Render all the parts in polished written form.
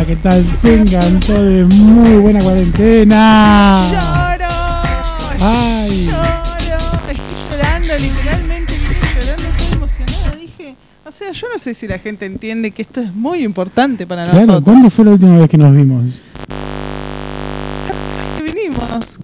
¿qué tal? Tengan todos muy buena cuarentena. ¡Lloro! Ay. ¡Lloro! Estoy llorando, literalmente, estoy llorando, estoy emocionada, dije. O sea, yo no sé si la gente entiende que esto es muy importante para Claro, nosotros. ¿cuándo fue la última vez que nos vimos? Que vinimos.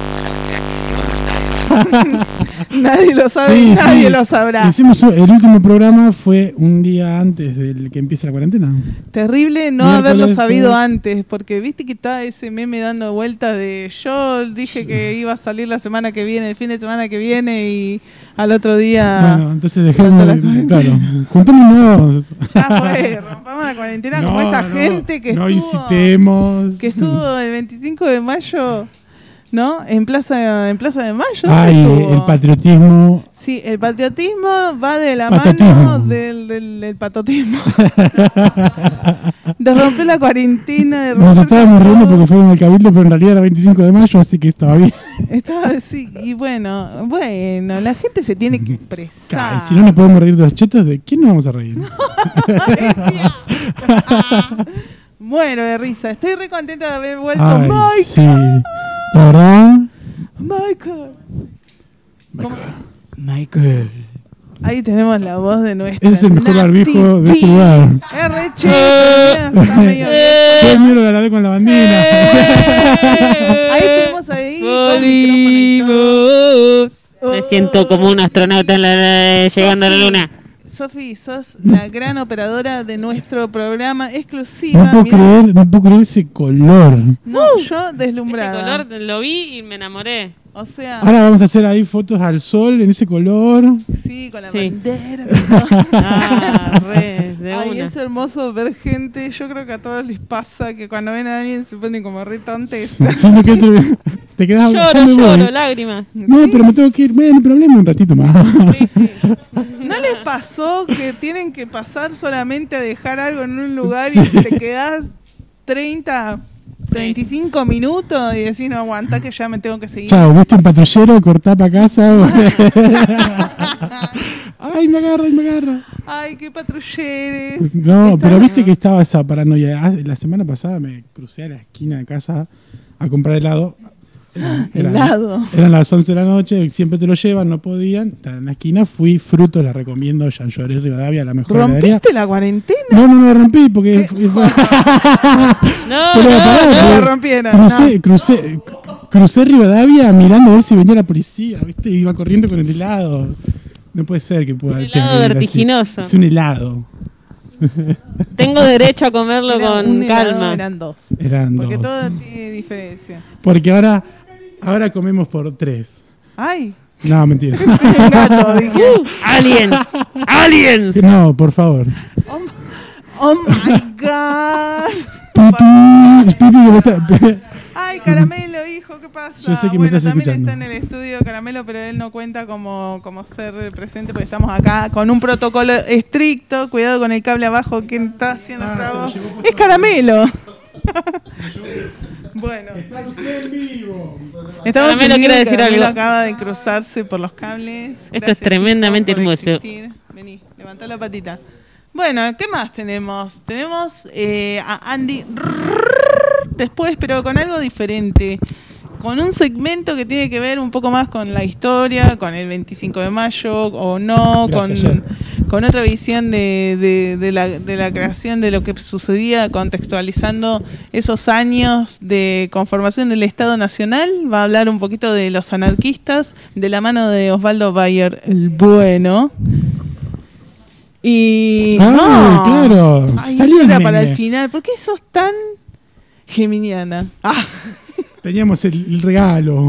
Nadie lo sabe, Sí, nadie sí. lo sabrá. Hicimos el último programa fue un día antes del que empiece la cuarentena. Terrible no Miércoles, haberlo sabido jueves. antes, porque viste que está ese meme dando vueltas de yo dije que iba a salir la semana que viene, el fin de semana que viene y al otro día... Bueno, entonces dejemos de, claro, juntémonos. Ya fue, rompamos la cuarentena como esa gente que no estuvo... incitemos. Que estuvo el 25 de mayo, ¿no? En Plaza de Mayo. Ay, estuvo. el patriotismo. Sí, el patriotismo va de la Patotismo. mano del patotismo. De romper la cuarentena. De Nos romper estábamos todo. riendo porque fueron al cabildo, pero en realidad era 25 de mayo, así que estaba bien. Estaba así, y bueno, la gente se tiene que expresar. Ay, si no nos podemos reír de los chetos, ¿de quién nos vamos a reír? Muero de risa, estoy re contenta de haber vuelto. Ay, Michael, sí. La verdad. Michael. Michael. Ahí tenemos la voz de nuestra. Ese es el mejor Nati barbijo de este P. lugar. R. Che, está medio Yo miro la vez con la bandina. Ahí tenemos ahí con el micrófono y todo. Me siento como un astronauta llegando a la luna. Sofi, sos la gran operadora de nuestro programa exclusiva. No puedo creer ese color. No, yo Este deslumbrada. color lo vi y me enamoré. O sea, Ahora vamos a hacer ahí fotos al sol en ese color. sí, con la Sí. bandera. Ah, re, de Ay, una. es hermoso ver gente. Yo creo que a todos les pasa que cuando ven a alguien se ponen como re tontes. Si no que te quedas ya me Lloro, voy. lágrimas. No, pero me tengo que ir. Bueno, pero hablemos un ratito más. Sí, sí. ¿No les pasó que tienen que pasar solamente a dejar algo en un lugar Sí. y te quedas 35 minutos y decís, no aguanta que ya me tengo que seguir? Chao, ¿viste un patrullero? Cortá para casa. Ay, me agarra. Ay, qué patrulleres. No, pero viste que estaba esa paranoia. La semana pasada me crucé a la esquina de casa a comprar helado. Helado. Eran las 11 de la noche, siempre te lo llevan, no podían. Estaba en la esquina, fui frutos, la recomiendo, Jean Lloré Rivadavia, la mejor heladería. ¿Rompiste la cuarentena? No, rompí porque... No, Pero pará, No la porque rompieron. crucé Rivadavia mirando a ver si venía la policía, ¿viste? Iba corriendo con el helado. No puede ser que pueda... Un helado tener vertiginoso. Es un helado. tengo derecho a comerlo Era con un helado, calma. Eran dos. Eran Porque dos. todo tiene diferencia. Porque ahora comemos por 3. Ay, No, mentira. el gato, dije. ¡Aliens! No, por favor. Oh my god. Pipi, que me está- Ay, Caramelo, hijo, ¿qué pasa? Yo sé que me estás también escuchando. está en el estudio Caramelo, pero él no cuenta como ser presente porque estamos acá con un protocolo estricto. Cuidado con el cable abajo. ¿Quién está haciendo trabajo? Es Caramelo. Bueno, Estamos en vivo. estamos Caramelo en vivo, quiere decir Caramelo algo. acaba de cruzarse por los cables. Esto es tremendamente chicos, por hermoso. existir. Vení, levantá la patita. Bueno, ¿qué más tenemos? Tenemos a Andy después, pero con algo diferente. Con un segmento que tiene que ver un poco más con la historia, con el 25 de mayo o no, Gracias, con otra visión de la creación de lo que sucedía, contextualizando esos años de conformación del Estado Nacional. Va a hablar un poquito de los anarquistas, de la mano de Osvaldo Bayer, el bueno. Y... Claro. Ay, Salió el era para meme. el final. ¿Por qué sos tan geminiana? Ah. Teníamos el regalo.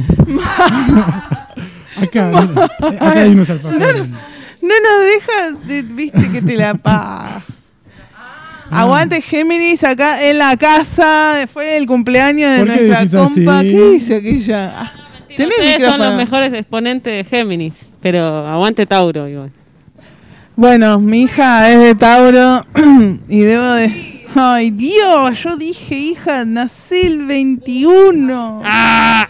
Acá, mira, acá hay unos alfajores. No nos dejas, viste que te la paga. Aguante Géminis acá en la casa después del cumpleaños de ¿Por qué nuestra decís compa. así? ¿Qué dice aquella? Ah, ¿tenés Ustedes son micrófono? los mejores exponentes de Géminis, pero aguante Tauro igual. Bueno, mi hija es de Tauro y debo de... Ay, Dios, yo dije, hija, nací el 21. ¡Ah!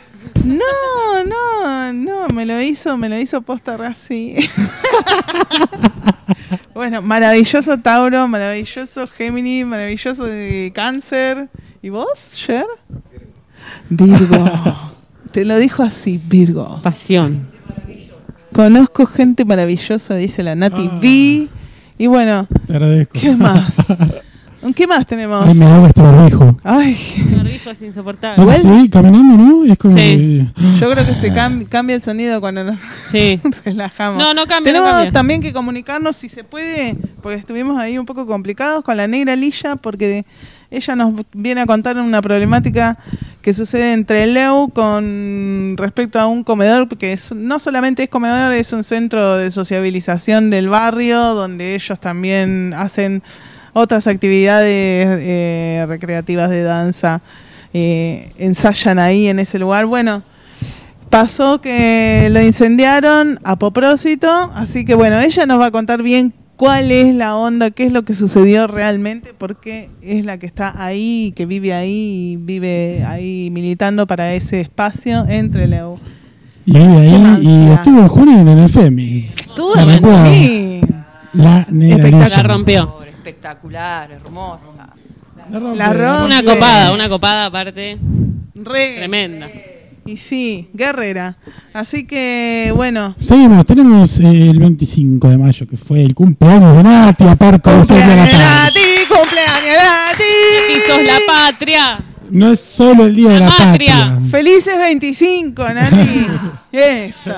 No, me lo hizo posta así. Bueno, maravilloso Tauro, maravilloso Géminis, maravilloso de Cáncer. ¿Y vos, Cher? Virgo. Te lo dijo así, Virgo. Pasión. Conozco gente maravillosa, dice la Nati V. Y bueno, Te agradezco. ¿qué más? ¿Qué más tenemos? Ay, me ahoga este barbijo. Ay, El barbijo es insoportable. No, sí, caminando, ¿no? Es como Sí. yo creo que se cambia el sonido cuando nos Sí. relajamos. No cambia, no Tenemos cambia. también que comunicarnos si se puede, porque estuvimos ahí un poco complicados con la negra Lilla, porque ella nos viene a contar una problemática que sucede entre Leu con respecto a un comedor, porque no solamente es comedor, es un centro de sociabilización del barrio, donde ellos también hacen otras actividades recreativas de danza, ensayan ahí en ese lugar. Bueno, pasó que lo incendiaron a propósito, así que bueno, ella nos va a contar bien cuál es la onda, qué es lo que sucedió realmente, porque es la que está ahí, que vive ahí y vive ahí militando para ese espacio entre Leu. Y vive ahí y ansia. estuvo en Junín en el FEMI. Tú, La recuerdo. sí. La negra Espectacular. La Lilla. rompió. Espectacular, hermosa. La rompe, La rompe. Una copada aparte. Re. Tremenda. Y sí, guerrera. Así que, bueno. Seguimos, tenemos el 25 de mayo, que fue el cumpleaños de Nati, aparte de ser de la Cumpleaños tarde. Nati, cumpleaños Y Nati. sos la patria. No es solo el día de la Patria. patria. Felices 25, Nati. Eso.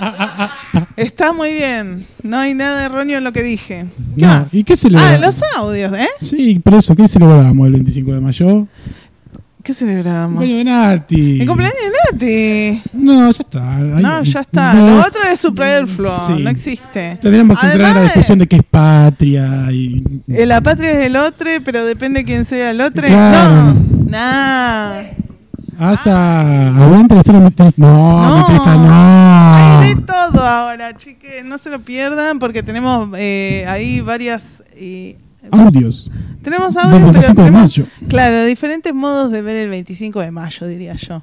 Está muy bien. No hay nada erróneo en lo que dije. ¿Qué No, más? ¿y qué celebramos? los audios, ¿eh? Sí, pero eso, ¿qué celebramos el 25 de mayo? ¿Qué celebramos? Cumpleaños de Nati. El cumpleaños de Nati. No, ya está. Ahí- No, ya está. no, Lo otro es superfluo. sí. No existe. Tendríamos que entrar en la Además, discusión de qué es patria y... La patria es el otro, pero depende quién sea el otro. Claro. No. Asa, aguanta la historia mitrista. No, mitrista no. Hay de todo ahora, chiques. No se lo pierdan porque tenemos ahí varias... Audios. tenemos Del audios, 25 pero de tenemos, mayo. claro, diferentes modos de ver el 25 de mayo, diría yo.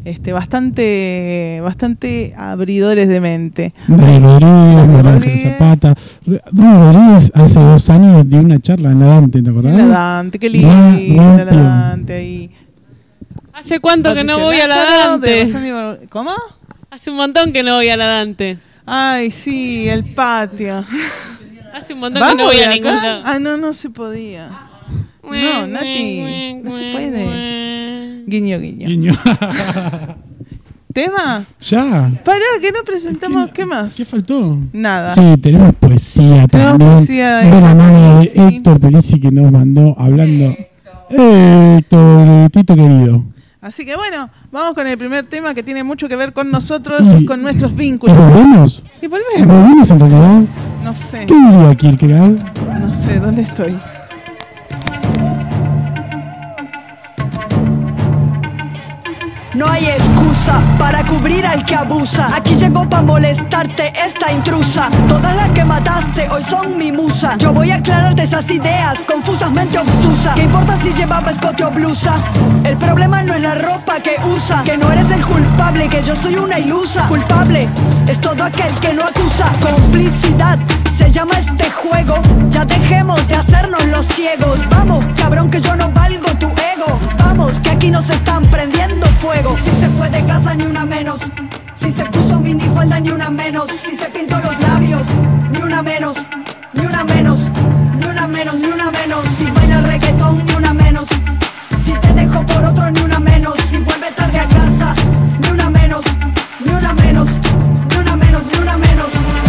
Bastante abridores de mente. Dani Rodríguez, María Ángel Rodríguez. Zapata. Dani Rodríguez hace 2 años dio una charla en la Dante, ¿te acordás? La Dante, qué lindo, la Rompió. Dante ahí. ¿Hace cuánto que no voy a la Lázaro, de Dante? Rosario- ¿Cómo? Hace un montón que no voy a la Dante. Ay, sí, el patio. Hace un montón que no voy de a acá? ningún lado. Ah, no se podía. No, Nati, no se puede. Guiño, guiño. Guiño. ¿Tema? Ya. Pará, que no presentamos. ¿Qué más? ¿Qué faltó? Nada. Sí, tenemos poesía Tenemos también. poesía de la mano de sí. Héctor Pelisi que nos mandó hablando. Héctor, Tito querido. Así que bueno, vamos con el primer tema que tiene mucho que ver con nosotros, Y- con nuestros ¿Y vínculos. volvemos? Y volvemos. ¿Volvemos en realidad? No sé, ¿Qué diría Kierkegaard? no sé, ¿dónde estoy? No hay excusa para cubrir al que abusa. Aquí llegó pa' molestarte esta intrusa. Todas las que mataste hoy son mi musa. Yo voy a aclararte esas ideas confusas, mente obtusa. ¿Qué importa si llevaba escote o blusa? El problema no es la ropa que usa. Que no eres el culpable, que yo soy una ilusa. Culpable es todo aquel que no acusa. Complicidad se llama este juego. Ya dejemos de hacernos los ciegos. Vamos, cabrón, que yo no valgo tu ego. Vamos, que aquí nos están prendiendo fuego. Si se fue de casa ni una menos. Si se puso minifalda ni una menos. Si se pintó los labios ni una menos. Ni una menos, ni una menos, ni una menos. Si baila reggaetón ni una menos. Si te dejo por otro ni una menos. Si vuelve tarde a casa ni una menos. Ni una menos, ni una menos, ni una menos.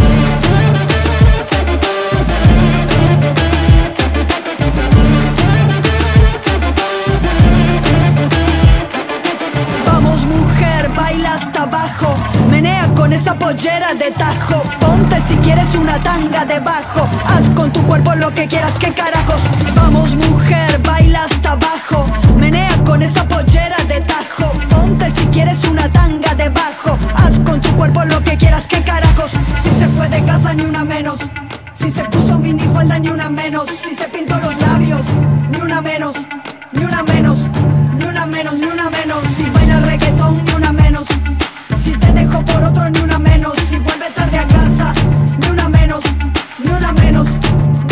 Vamos mujer, baila hasta abajo. Menea con esa pollera de tajo. Ponte si quieres una tanga debajo. Haz con tu cuerpo lo que quieras, qué carajos. Vamos mujer, baila hasta abajo. Menea con esa pollera de tajo. Ponte si quieres una tanga debajo. Haz con tu cuerpo lo que quieras, qué carajos. Si se fue de casa ni una menos. Si se puso minifalda ni una menos. Si se pintó los labios ni una menos. Ni una menos, ni una menos, ni una menos. Si baila reggaetón ni una menos. Si te dejo por otro ni una menos. Si vuelve tarde a casa ni una menos, ni una menos,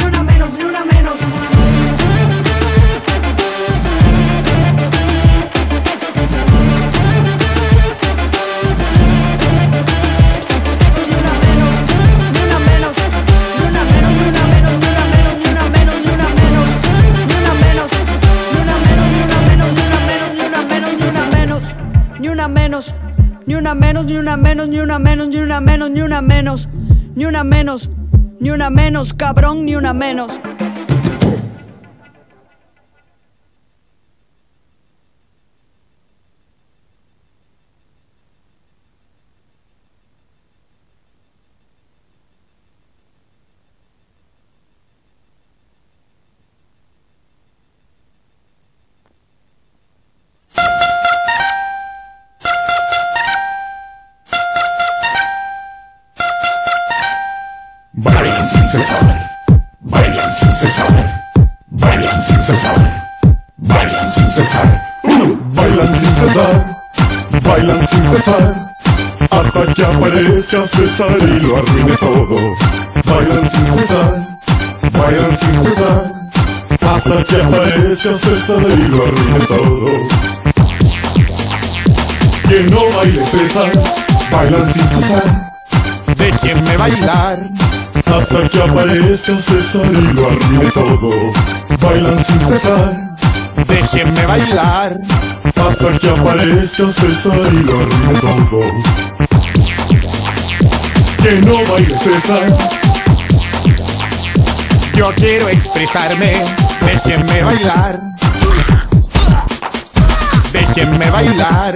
menos, ni una menos, ni una menos, ni una menos, ni una menos, ni una menos, ni una menos, ni una menos, cabrón, ni una menos. Bailan sin cesar, bailan sin cesar, bailan sin cesar, bailan sin cesar. Bailan sin cesar, bailan sin cesar, hasta que aparezca César y lo arruine todo. Bailan sin cesar, bailan sin cesar, hasta que aparezca César y lo arruine todo. Que no baile César, bailan sin cesar, déjenme bailar hasta que aparezca César y lo arruine todo. Bailan sin cesar, déjenme bailar hasta que aparezca César y lo arruine todo. Que no baile César, yo quiero expresarme, déjenme bailar, déjenme bailar.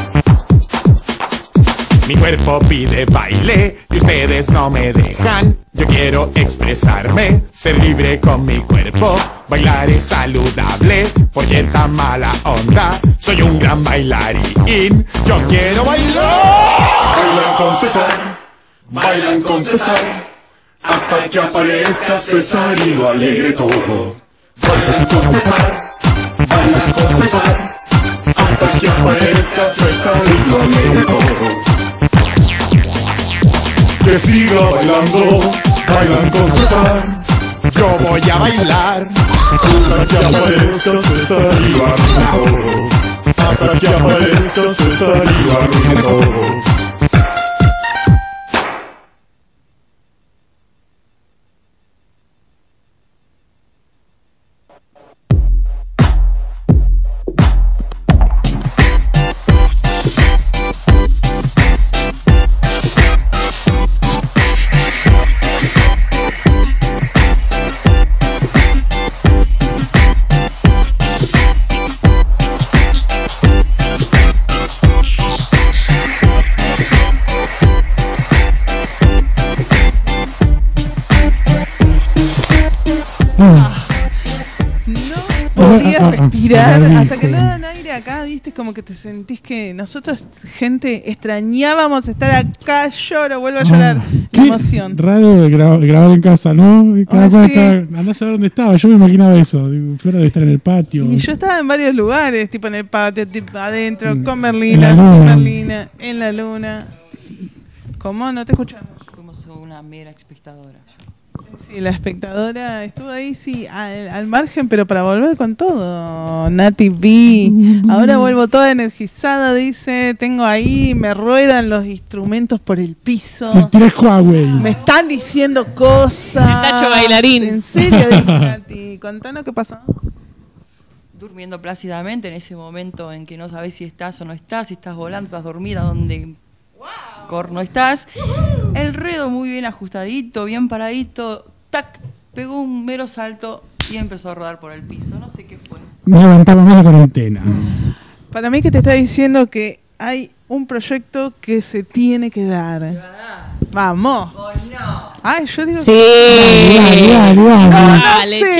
Mi cuerpo pide baile y ustedes no me dejan. Yo quiero expresarme, ser libre con mi cuerpo. Bailar es saludable, porque esta mala onda. Soy un gran bailarín, yo quiero bailar. Bailan con César, bailan con César, hasta que aparezca César y lo alegre todo. Bailan con César, bailan con César, hasta que aparezca César y lo alegre todo. Que siga bailando, bailan con César, yo voy a bailar hasta que aparezca César y lo arruine todo. Hasta que aparezca César y lo arruine todo. Respirar, hasta que no dan aire acá, viste, como que te sentís que nosotros, gente, extrañábamos estar acá, lloro, vuelvo a llorar, Qué emoción. raro de grabar en casa, ¿no? Cada cual sí. andás a ver dónde estaba, yo me imaginaba eso, digo, Flora debe estar en el patio. Y yo estaba en varios lugares, tipo en el patio, tipo adentro, con En Merlina, la luna. sin Merlina, en la luna. ¿Cómo? No te escuchamos. Fuimos una mera espectadora. Sí, la espectadora estuvo ahí, sí, al margen, pero para volver con todo. Nati B. Ahora vuelvo toda energizada, dice. Tengo ahí, me ruedan los instrumentos por el piso. Te tirás Huawei. Me están diciendo cosas. El Tacho bailarín. En serio, dice Nati. Contanos qué pasó. Durmiendo plácidamente en ese momento en que no sabes si estás o no estás, si estás volando, estás dormida, donde corno estás. El redo muy bien ajustadito, bien paradito, tac, pegó un mero salto y empezó a rodar por el piso. No sé qué fue. No levantaba más la cuarentena. Para mí que te está diciendo que hay un proyecto que se tiene que dar. Vamos. Oh, no. Ay, yo digo Sí. Dale. Dale, sé.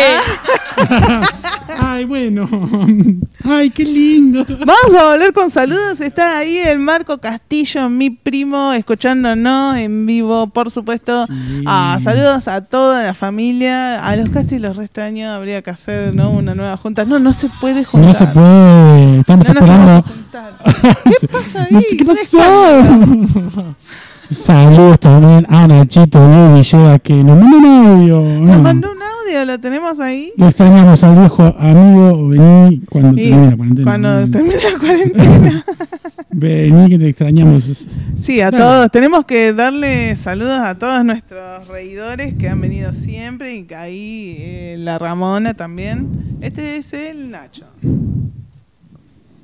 che. Ay, bueno. Ay, qué lindo. Vamos a volver con saludos. Está ahí el Marco Castillo, mi primo, escuchándonos en vivo, por supuesto. Sí. Saludos a toda la familia. A los Castis los re extraño. Habría que hacer, ¿no?, una nueva junta. No se puede juntar. No se puede. Estamos No nos esperando. vamos a juntar. ¿Qué pasa ahí? No sé qué Un pasó. Saludos también a Nachito de Villegas que nos mandó un audio. Nos No. mandó un audio, lo tenemos ahí. Lo extrañamos al viejo amigo. Vení cuando Sí, termine la cuarentena. cuando termine la cuarentena. Vení que te extrañamos. Sí, a Bueno. todos. Tenemos que darle saludos a todos nuestros reidores que han venido siempre. Y que ahí la Ramona también. Este es el Nacho.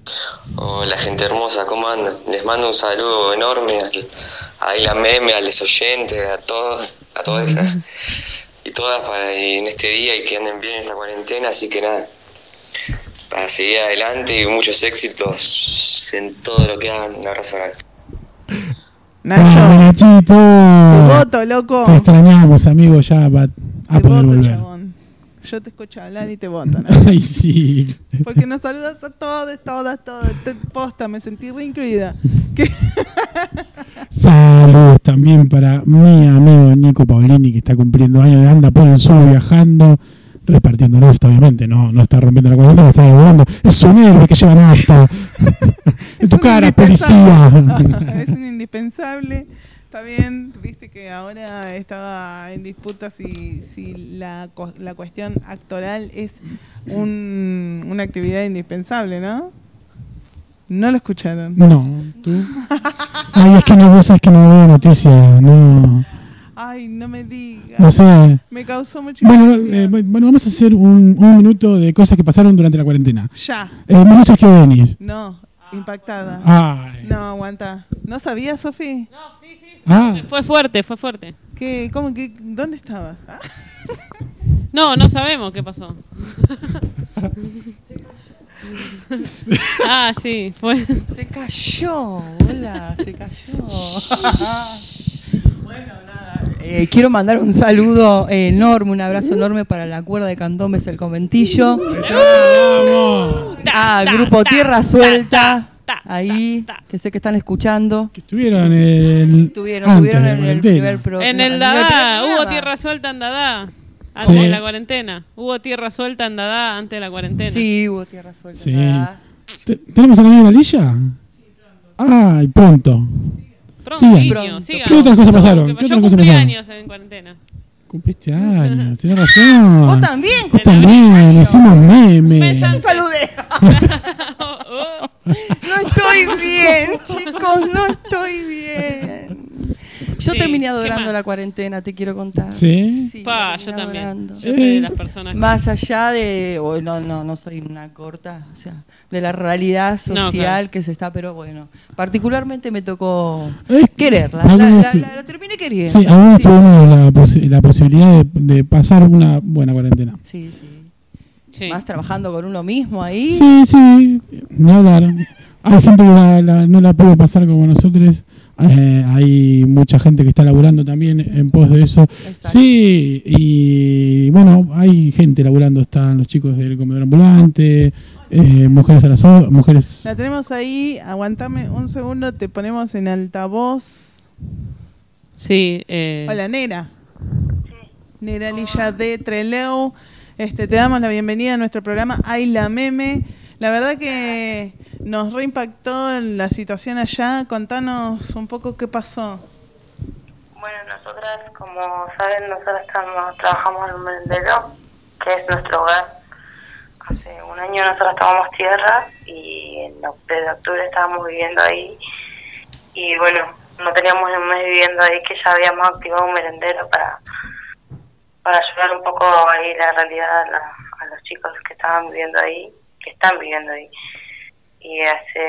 Hola gente hermosa, ¿cómo andan? Les mando un saludo enorme a la meme, a los oyentes, a todos y todas en este día y que anden bien en la cuarentena, así que nada, para seguir adelante y muchos éxitos en todo lo que hagan. Un abrazo grande. Nacho, Nachito. tu voto, loco. Te extrañamos, amigo, ya va a Te poder voto, volver. chabón. Yo te escucho hablar y te voto, Nacho. Ay, sí. Porque nos saludas a todos. Posta, me sentí re incluida. ¿Qué? Saludos también para mi amigo Nico Paulini, que está cumpliendo años, anda por el sur viajando, repartiendo nafta, obviamente. No está rompiendo la cuarentena, está volando. Es un héroe que lleva nafta. En tu cara, policía. Es un indispensable. Está bien, viste que ahora estaba en disputa si la cuestión actoral es una actividad indispensable, ¿no? No lo escucharon. No, tú. Ay, es que no, vos sabés que no veo noticias, no. Ay, no me digas. No sé. Me causó mucho Bueno, impresión. bueno, vamos a hacer un minuto de cosas que pasaron durante la cuarentena. Ya. Manu Sergio Denis. No, impactada. Ay. No, aguanta. ¿No sabías, Sofi? No, sí, sí. Ah. Fue fuerte. ¿Qué? ¿Cómo que? ¿Dónde estabas? Ah. No sabemos qué pasó. Ah, sí, fue. Se cayó, hola, se cayó. Bueno, nada. Quiero mandar un saludo enorme, un abrazo enorme para la cuerda de Candombes, el conventillo. ¡Vamos! Grupo Tierra Suelta, ahí, que sé que están escuchando. Que estuvieron antes Tuvieron de la en el cuarentena. primer programa. En el Dadá, hubo tierra suelta en Dadá. Antes Sí. de la cuarentena. Hubo tierra suelta en Dadá antes de la cuarentena. Sí, hubo Tierra Suelta. Sí. nada. ¿Tenemos a la niña Lilla? Ay, pronto. Pronto, Sigan. niño, sigan. ¿Qué otras cosas pasaron? Yo ¿Qué otras cosas cumplí pasaron? años en cuarentena. Cumpliste años, tenés razón. Vos también. Vos también, hicimos memes. Pensando- Te saludé. Oh. No estoy bien, chicos, no estoy bien. Yo Sí, terminé ¿qué adorando más? la cuarentena, te quiero contar. ¿Sí? Pa, la yo terminé también. adorando. Yo soy de las personas que... Más allá de, no soy una corta, o sea, de la realidad social No, claro. que se está, pero bueno, particularmente me tocó Es que quererla, algunos la terminé queriendo. Sí, algunos Sí. tuvimos la posibilidad de pasar una buena cuarentena. Sí, sí. Sí. Más trabajando con uno mismo ahí. Sí, ni hablar. Hay gente que no la pudo pasar como nosotros. Hay mucha gente que está laburando también en pos de eso. Exacto. Sí, y bueno, hay gente laburando. Están los chicos del comedor ambulante, mujeres a las mujeres. La tenemos ahí. Aguantame un segundo. Te ponemos en altavoz. Sí, Hola, Nera. Nera Lilla de Trelew. Te damos la bienvenida a nuestro programa Ay la Meme. La verdad que nos reimpactó la situación allá. Contanos un poco qué pasó. Bueno, nosotras, como saben, trabajamos en un merendero, que es nuestro hogar. Hace un año nosotros tomamos tierra y desde octubre estábamos viviendo ahí. Y bueno, no teníamos un mes viviendo ahí, que ya habíamos activado un merendero para ayudar un poco ahí la realidad a los chicos que estaban viviendo ahí, que están viviendo ahí. Y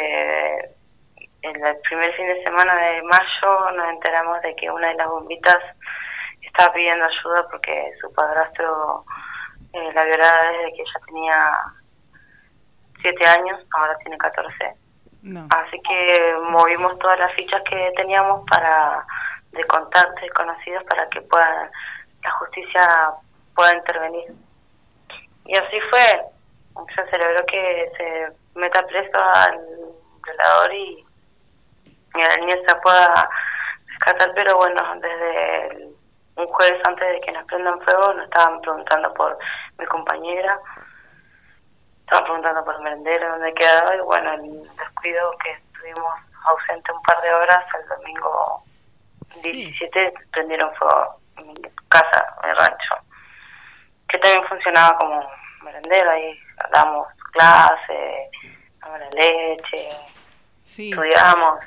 el primer fin de semana de mayo nos enteramos de que una de las bombitas estaba pidiendo ayuda porque su padrastro la violaba desde que ella tenía 7 años, ahora tiene 14. No. Así que movimos todas las fichas que teníamos de contactos desconocidos para que la justicia pueda intervenir. Y así fue. Se celebró que se meta preso al violador y a la niña se pueda rescatar, pero bueno, desde un jueves antes de que nos prendan fuego nos estaban preguntando por mi compañera, estaban preguntando por el merendero, dónde quedaba, y bueno, el descuido que estuvimos ausentes un par de horas, el domingo 17 prendieron fuego en mi casa, en el rancho, que también funcionaba como merendero, ahí damos clases, damos la leche, Sí. estudiamos.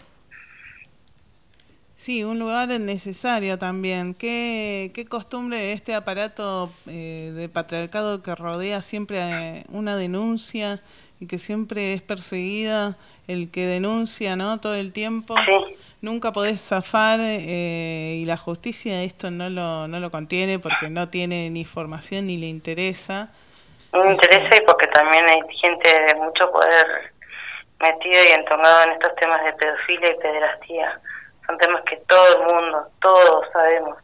Sí, un lugar necesario también. ¿Qué costumbre este aparato de patriarcado que rodea siempre una denuncia y que siempre es perseguida el que denuncia, ¿no? Todo el tiempo. Sí. Nunca podés zafar y la justicia esto no lo contiene porque no tiene ni formación ni le interesa. No me interesa, y porque también hay gente de mucho poder metido y entomado en estos temas de pedofilia y pederastía. Son temas que todo el mundo, todos sabemos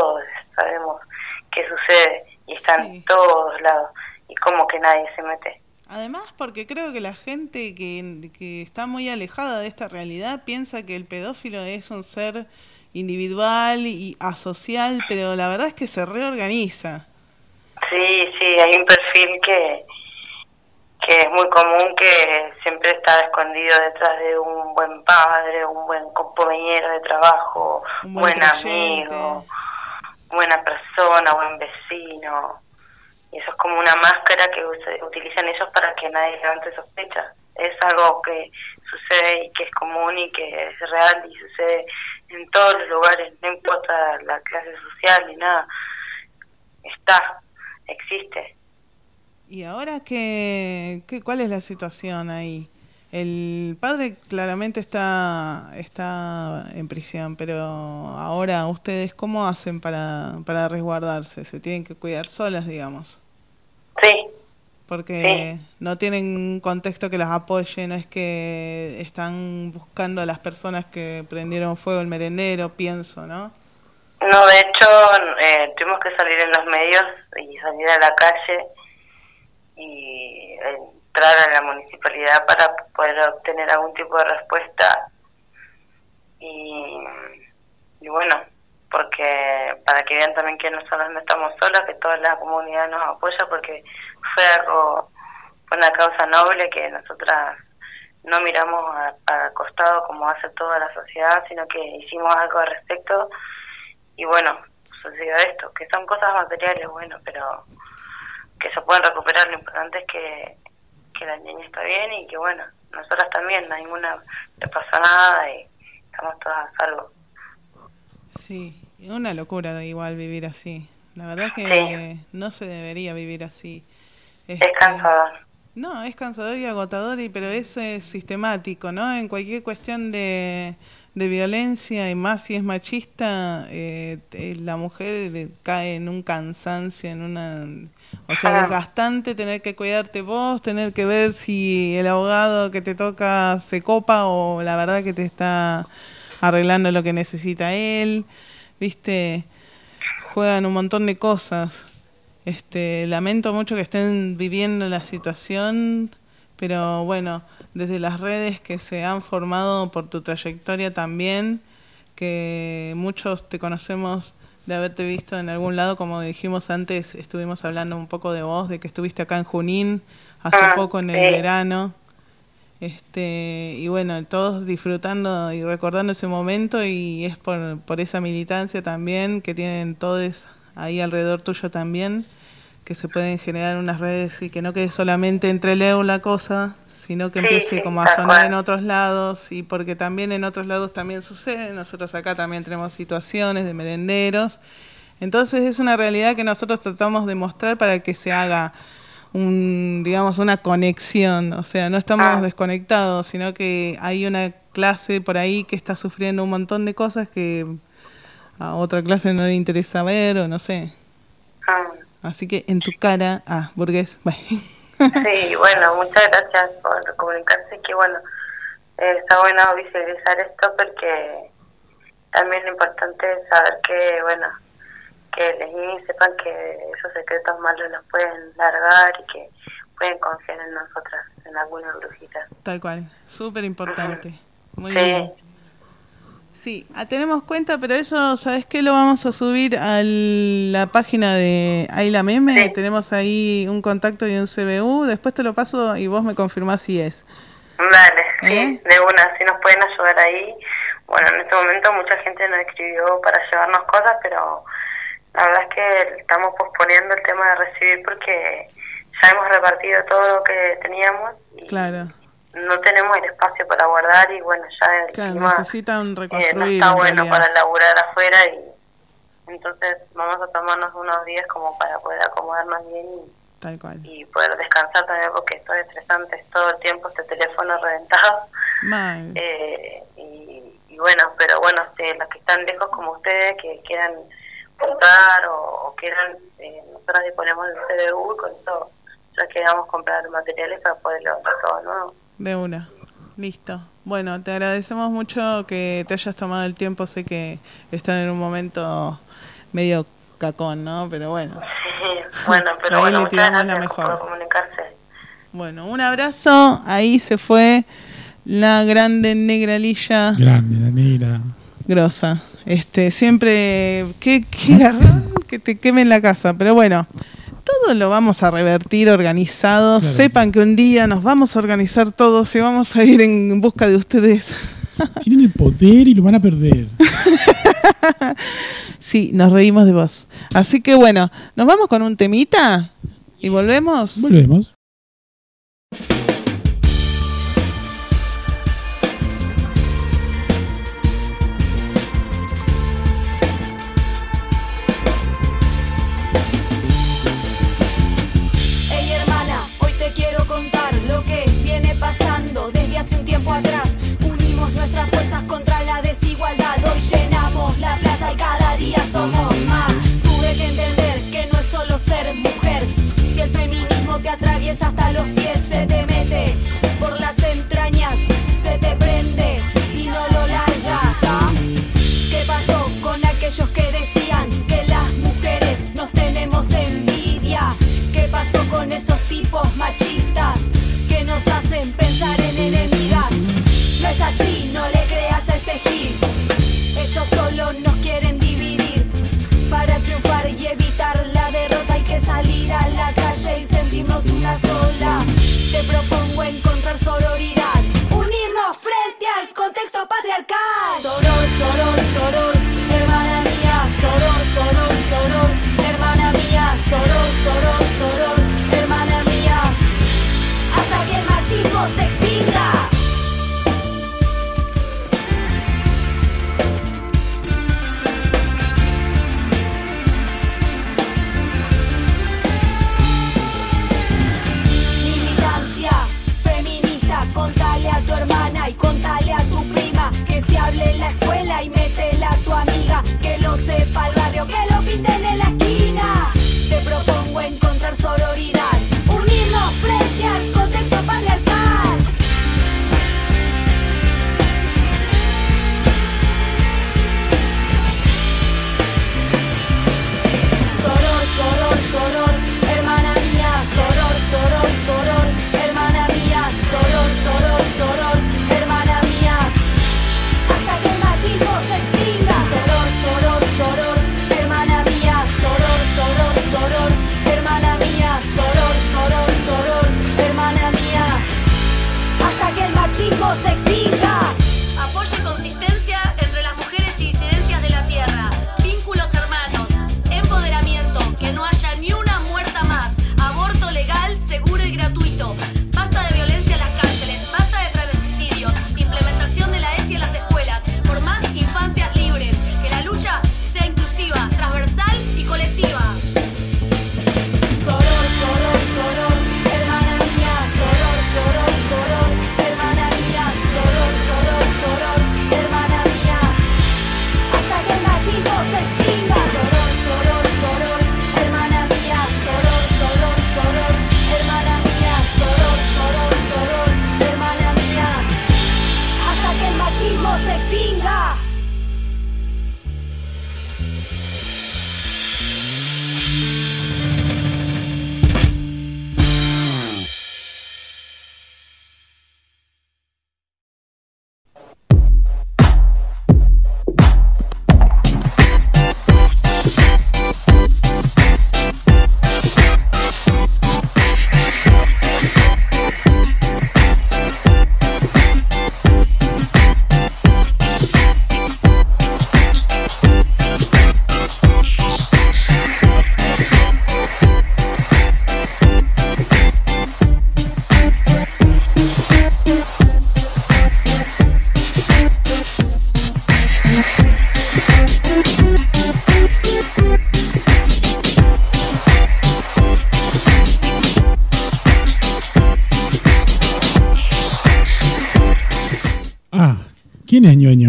qué sucede, y están en todos lados, y como que nadie se mete. Además, porque creo que la gente que está muy alejada de esta realidad piensa que el pedófilo es un ser individual y asocial, pero la verdad es que se reorganiza. Sí, hay un perfil que es muy común, que siempre está escondido detrás de un buen padre, un buen compañero de trabajo, un buen amigo, buena persona, buen vecino. Y eso es como una máscara que utilizan ellos para que nadie levante sospechas. Es algo que sucede y que es común y que es real y sucede en todos los lugares, no importa la clase social ni nada. Existe. ¿Y ahora cuál es la situación ahí? El padre claramente está en prisión, pero ahora ustedes ¿cómo hacen para resguardarse? ¿Se tienen que cuidar solas, digamos? Sí. Porque no tienen un contexto que las apoye, no es que están buscando a las personas que prendieron fuego el merendero, pienso, ¿no? No, de hecho, tuvimos que salir en los medios y salir a la calle y entrar a la municipalidad para poder obtener algún tipo de respuesta. Y bueno, porque para que vean también que nosotros no estamos solas, que toda la comunidad nos apoya, porque fue una causa noble que nosotras no miramos al costado como hace toda la sociedad, sino que hicimos algo al respecto. Y bueno, sucedió esto, que son cosas materiales, bueno, pero que se pueden recuperar. Lo importante es que la niña está bien y que bueno, nosotras también, a ninguna le pasó nada y estamos todas a salvo. Sí, es una locura igual vivir así. La verdad es que no se debería vivir así. Es cansador. No, es cansador y agotador, pero es sistemático, ¿no? En cualquier cuestión de violencia, y más si es machista, la mujer cae en un cansancio, desgastante tener que cuidarte vos, tener que ver si el abogado que te toca se copa o la verdad que te está arreglando lo que necesita él, ¿viste? Juegan un montón de cosas. Lamento mucho que estén viviendo la situación, pero bueno, desde las redes que se han formado por tu trayectoria también, que muchos te conocemos de haberte visto en algún lado, como dijimos antes, estuvimos hablando un poco de vos, de que estuviste acá en Junín hace poco en el verano, y bueno, todos disfrutando y recordando ese momento, y es por esa militancia también que tienen todos ahí alrededor tuyo también, que se pueden generar unas redes y que no quede solamente entre Leo la cosa, sino que empiece como a sonar en otros lados, y porque también en otros lados también sucede. Nosotros acá también tenemos situaciones de merenderos, entonces es una realidad que nosotros tratamos de mostrar para que se haga una conexión, o sea, no estamos desconectados, sino que hay una clase por ahí que está sufriendo un montón de cosas que a otra clase no le interesa ver, o no sé. Así que en tu cara, burgués, bye. Sí, bueno, muchas gracias por comunicarse, que bueno, está bueno visibilizar esto, porque también lo importante es saber que, bueno, que los niños sepan que esos secretos malos los pueden largar y que pueden confiar en nosotras, en alguna brujita. Tal cual, súper importante. Muy bien. Sí, tenemos cuenta, pero eso, ¿sabes qué? Lo vamos a subir a la página de Ayla Meme. Sí. Tenemos ahí un contacto y un CBU. Después te lo paso y vos me confirmás si es. Dale, sí, de una, si nos pueden ayudar ahí. Bueno, en este momento mucha gente nos escribió para llevarnos cosas, pero la verdad es que estamos posponiendo el tema de recibir porque ya hemos repartido todo lo que teníamos y no tenemos el espacio para guardar, y bueno, ya el clima necesitan reconstruir, no está bueno para laburar afuera, y entonces vamos a tomarnos unos días como para poder acomodarnos bien y Tal cual. Y poder descansar también, porque esto es estresante, es todo el tiempo este teléfono reventado. Mal. Y bueno, pero bueno, los que están lejos como ustedes, que quieran comprar o quieran, nosotros disponemos del CBU y con eso ya queramos comprar materiales para poder levantar todo nuevo. De una. Listo. Bueno, te agradecemos mucho que te hayas tomado el tiempo. Sé que están en un momento medio cacón, ¿no? Pero bueno. Sí, bueno, pero ahí bueno, le tiramos la gracias mejor. por comunicarse. Bueno, un abrazo. Ahí se fue la grande negra Lilla. Grande, la negra. Grosa. Siempre... Qué garrón que te quemen la casa. Pero bueno, todo lo vamos a revertir organizado. Claro, Sepan que un día nos vamos a organizar todos y vamos a ir en busca de ustedes. Tienen el poder y lo van a perder. Sí, nos reímos de vos. Así que bueno, ¿nos vamos con un temita? ¿Y volvemos? Volvemos. Hey hermana, hoy te quiero contar lo que viene pasando desde hace un tiempo atrás. Unimos nuestras fuerzas contra la desigualdad. Hoy llenamos la plaza y cada día somos más. Tuve que entender que no es solo ser mujer. Si el feminismo te atraviesa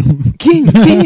¿Quién?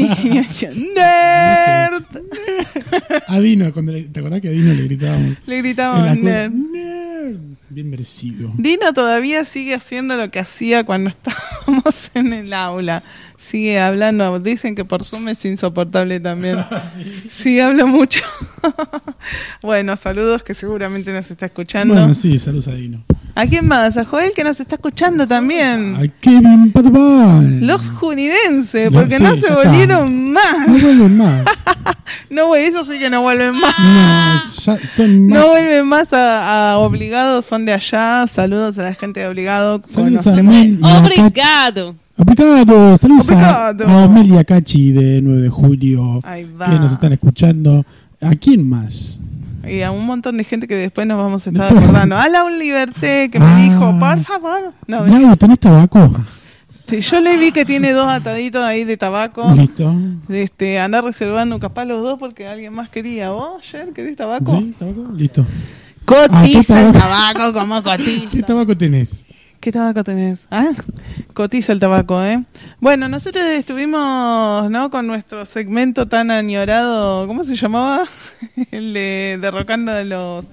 ¡Nerd! A Dino, ¿te acordás que a Dino le gritábamos? Le gritábamos En la escuela, nerd. nerd. Bien merecido. Dino todavía sigue haciendo lo que hacía cuando estábamos en el aula. Sigue hablando. Dicen que por Zoom es insoportable también. Sí, habla mucho. Bueno, saludos, que seguramente nos está escuchando. Bueno, sí, saludos a Dino. ¿A quién más? A Joel, que nos está escuchando también. A Kevin Patapal. Los junidenses, porque Sí, no se ya volvieron más. No vuelven más. No, eso sí que no vuelven más. No, ya son más. No vuelven más a Obligados, son de allá. Saludos a la gente de Obligado. Saludos a Conocemos- Mel y a Obrigado. Obrigado. Saludos Obrigado. a Amelia Cachi de 9 de julio. Ahí va. Que nos están escuchando. ¿A quién más? Y a un montón de gente que después nos vamos a estar acordando. A la Liberté, que me dijo, por favor. No, Lau, ¿tenés tabaco? sí, yo le vi que tiene 2 ataditos ahí de tabaco. Listo. Andá reservando capaz los 2 porque alguien más quería. ¿Vos, Cher, querés tabaco? ¿Sí? ¿Tabaco? Listo. Cotiza ¿qué el tabaco? tabaco como cotiza. ¿Qué tabaco tenés? ¿Qué tabaco tenés? Cotiza el tabaco, ¿eh? Bueno, nosotros estuvimos, ¿no? Con nuestro segmento tan añorado, ¿cómo se llamaba? El de derrocando a los...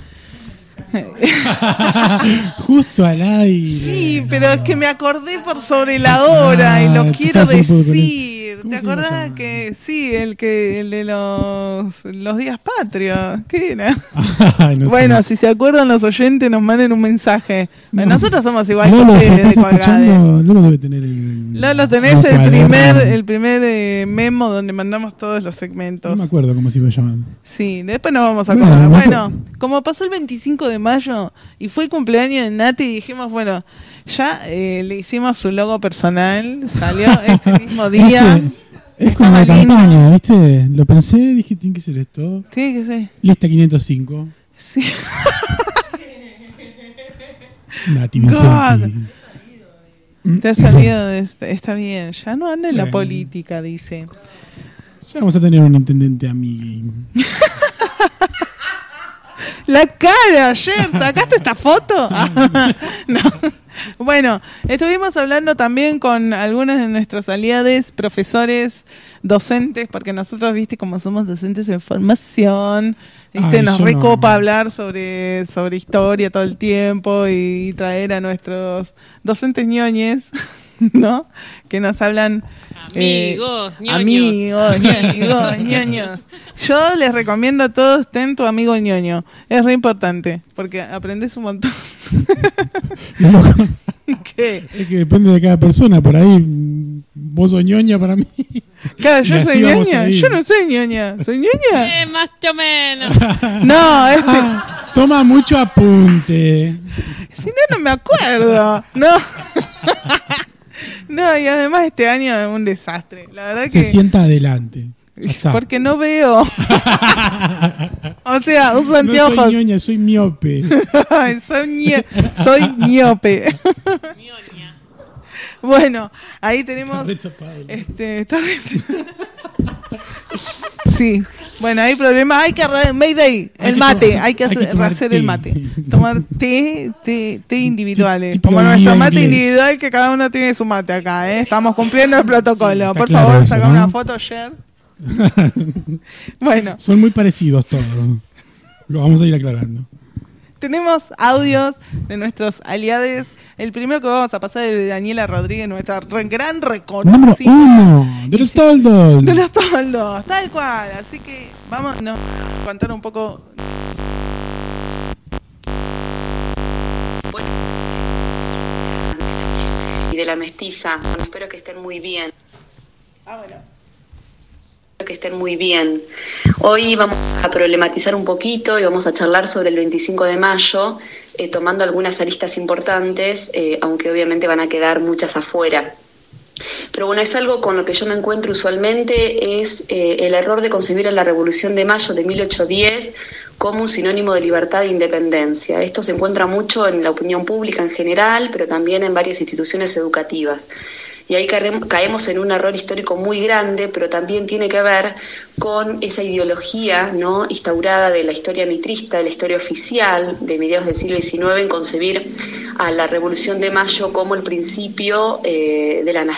Justo al aire. Sí, pero es que me acordé por sobre la hora y lo tú quiero sabes un poco con decir. ¿Cómo ¿Te se llama? acordás que sí, el de los días patrios? ¿Qué era? Ay, no sé. Bueno, si se acuerdan los oyentes nos manden un mensaje. No. Nosotros somos igual que Lolo, si ustedes estás de Colgade. escuchando, Lolo debe tener el... Lolo, tenés un cuaderno. el primer memo donde mandamos todos los segmentos. No me acuerdo cómo se iba a llamar. Sí, después nos vamos a Bueno, acordar. mejor. Bueno, como pasó el 25 de mayo y fue el cumpleaños de Nati, dijimos, bueno, ya le hicimos su logo personal, salió ese mismo día. Es como una Estaba lindo. campaña, ¿viste? Lo pensé, dije, tiene que ser esto. Tiene que ser. Lista 505. Sí. Nati God. Vicenti. Te ha salido de está bien, ya no anda en la Bien. política, dice. Ya vamos a tener un intendente amigo. La cara, ayer, ¿sacaste esta foto? No. Bueno, estuvimos hablando también con algunos de nuestros aliados, profesores, docentes, porque nosotros, viste, como somos docentes en formación, viste, Ay, nos yo recopa no. hablar sobre historia todo el tiempo y traer a nuestros docentes ñoñes, ¿no? Que nos hablan... Amigos, ñoños. Amigos, ñoños. Yo les recomiendo a todos, ten tu amigo ñoño. Es re importante, porque aprendes un montón. ¿Qué? Es que depende de cada persona. Por ahí, vos sos ñoña para mí. Claro, Y yo así soy vamos ñoña. a ir. Yo no soy ñoña. ¿Soy ñoña? Más o menos. No, Toma mucho apunte. si no me acuerdo. No. No, y además este año es un desastre. La verdad Se que... sienta adelante. Ya está. Porque no veo. O sea, uso No anteojos. soy ñoña, soy miope. Ay, soy ñope. Bueno, ahí tenemos. Está retapado. Está sí, bueno, hay problemas. Hay que Mayday, el mate. Hay que tomar hacer té. el mate. Tomar té individuales. Típico Como día nuestro mate inglés. individual, que cada uno tiene su mate acá. Estamos cumpliendo el protocolo. está Por claro favor, eso, sacame ¿no? una foto, Cher. Bueno, Son muy parecidos todos. Lo vamos a ir aclarando. tenemos audios de nuestros aliados. El primero que vamos a pasar es de Daniela Rodríguez, nuestra gran Número reconocida 1 de los toldos. de los toldos, tal cual. Así que vamos a contar un poco. Y de la mestiza. Bueno, espero que estén muy bien. Bueno. Espero que estén muy bien. Hoy vamos a problematizar un poquito y vamos a charlar sobre el 25 de mayo, tomando algunas aristas importantes, aunque obviamente van a quedar muchas afuera. Pero bueno, es algo con lo que yo me encuentro usualmente, es el error de concebir a la Revolución de Mayo de 1810 como un sinónimo de libertad e independencia. Esto se encuentra mucho en la opinión pública en general, pero también en varias instituciones educativas. Y ahí caemos en un error histórico muy grande, pero también tiene que ver con esa ideología, ¿no?, instaurada de la historia mitrista, de la historia oficial de mediados del siglo XIX, en concebir a la Revolución de Mayo como el principio de la nación,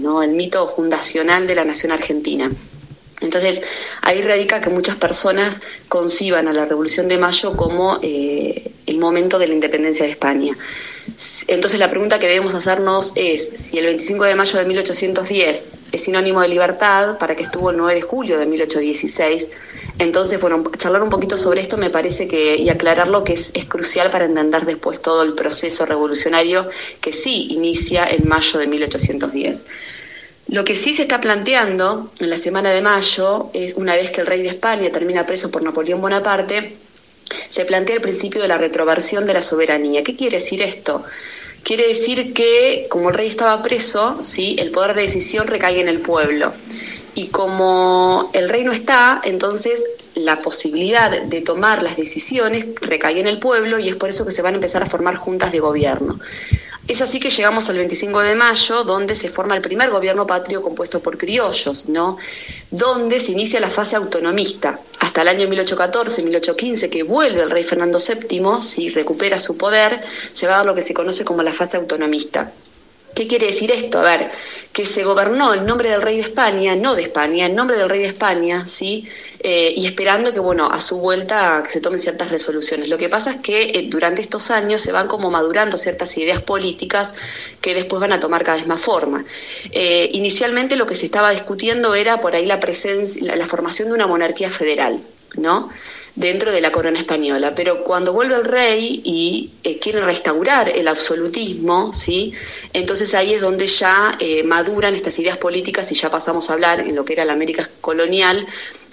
¿no? El mito fundacional de la nación argentina. Entonces, ahí radica que muchas personas conciban a la Revolución de Mayo como el momento de la independencia de España. Entonces, la pregunta que debemos hacernos es si el 25 de mayo de 1810 es sinónimo de libertad, ¿para qué estuvo el 9 de julio de 1816? Entonces, bueno, charlar un poquito sobre esto me parece y aclararlo que es crucial para entender después todo el proceso revolucionario que sí inicia en mayo de 1810. Lo que sí se está planteando en la semana de mayo es, una vez que el rey de España termina preso por Napoleón Bonaparte, se plantea el principio de la retroversión de la soberanía. ¿Qué quiere decir esto? Quiere decir que, como el rey estaba preso, ¿sí?, el poder de decisión recae en el pueblo. Y como el rey no está, entonces la posibilidad de tomar las decisiones recae en el pueblo, y es por eso que se van a empezar a formar juntas de gobierno. Es así que llegamos al 25 de mayo, donde se forma el primer gobierno patrio compuesto por criollos, ¿no? Donde se inicia la fase autonomista. Hasta el año 1814, 1815, que vuelve el rey Fernando VII, si recupera su poder, se va a dar lo que se conoce como la fase autonomista. ¿Qué quiere decir esto? A ver, que se gobernó en nombre del rey de España, no de España, en nombre del rey de España, ¿sí? Y esperando que, bueno, a su vuelta que se tomen ciertas resoluciones. Lo que pasa es que durante estos años se van como madurando ciertas ideas políticas que después van a tomar cada vez más forma. Inicialmente lo que se estaba discutiendo era por ahí la formación de una monarquía federal, ¿no?, dentro de la corona española, pero cuando vuelve el rey y quiere restaurar el absolutismo, ¿sí?, entonces ahí es donde ya maduran estas ideas políticas y ya pasamos a hablar en lo que era la América colonial,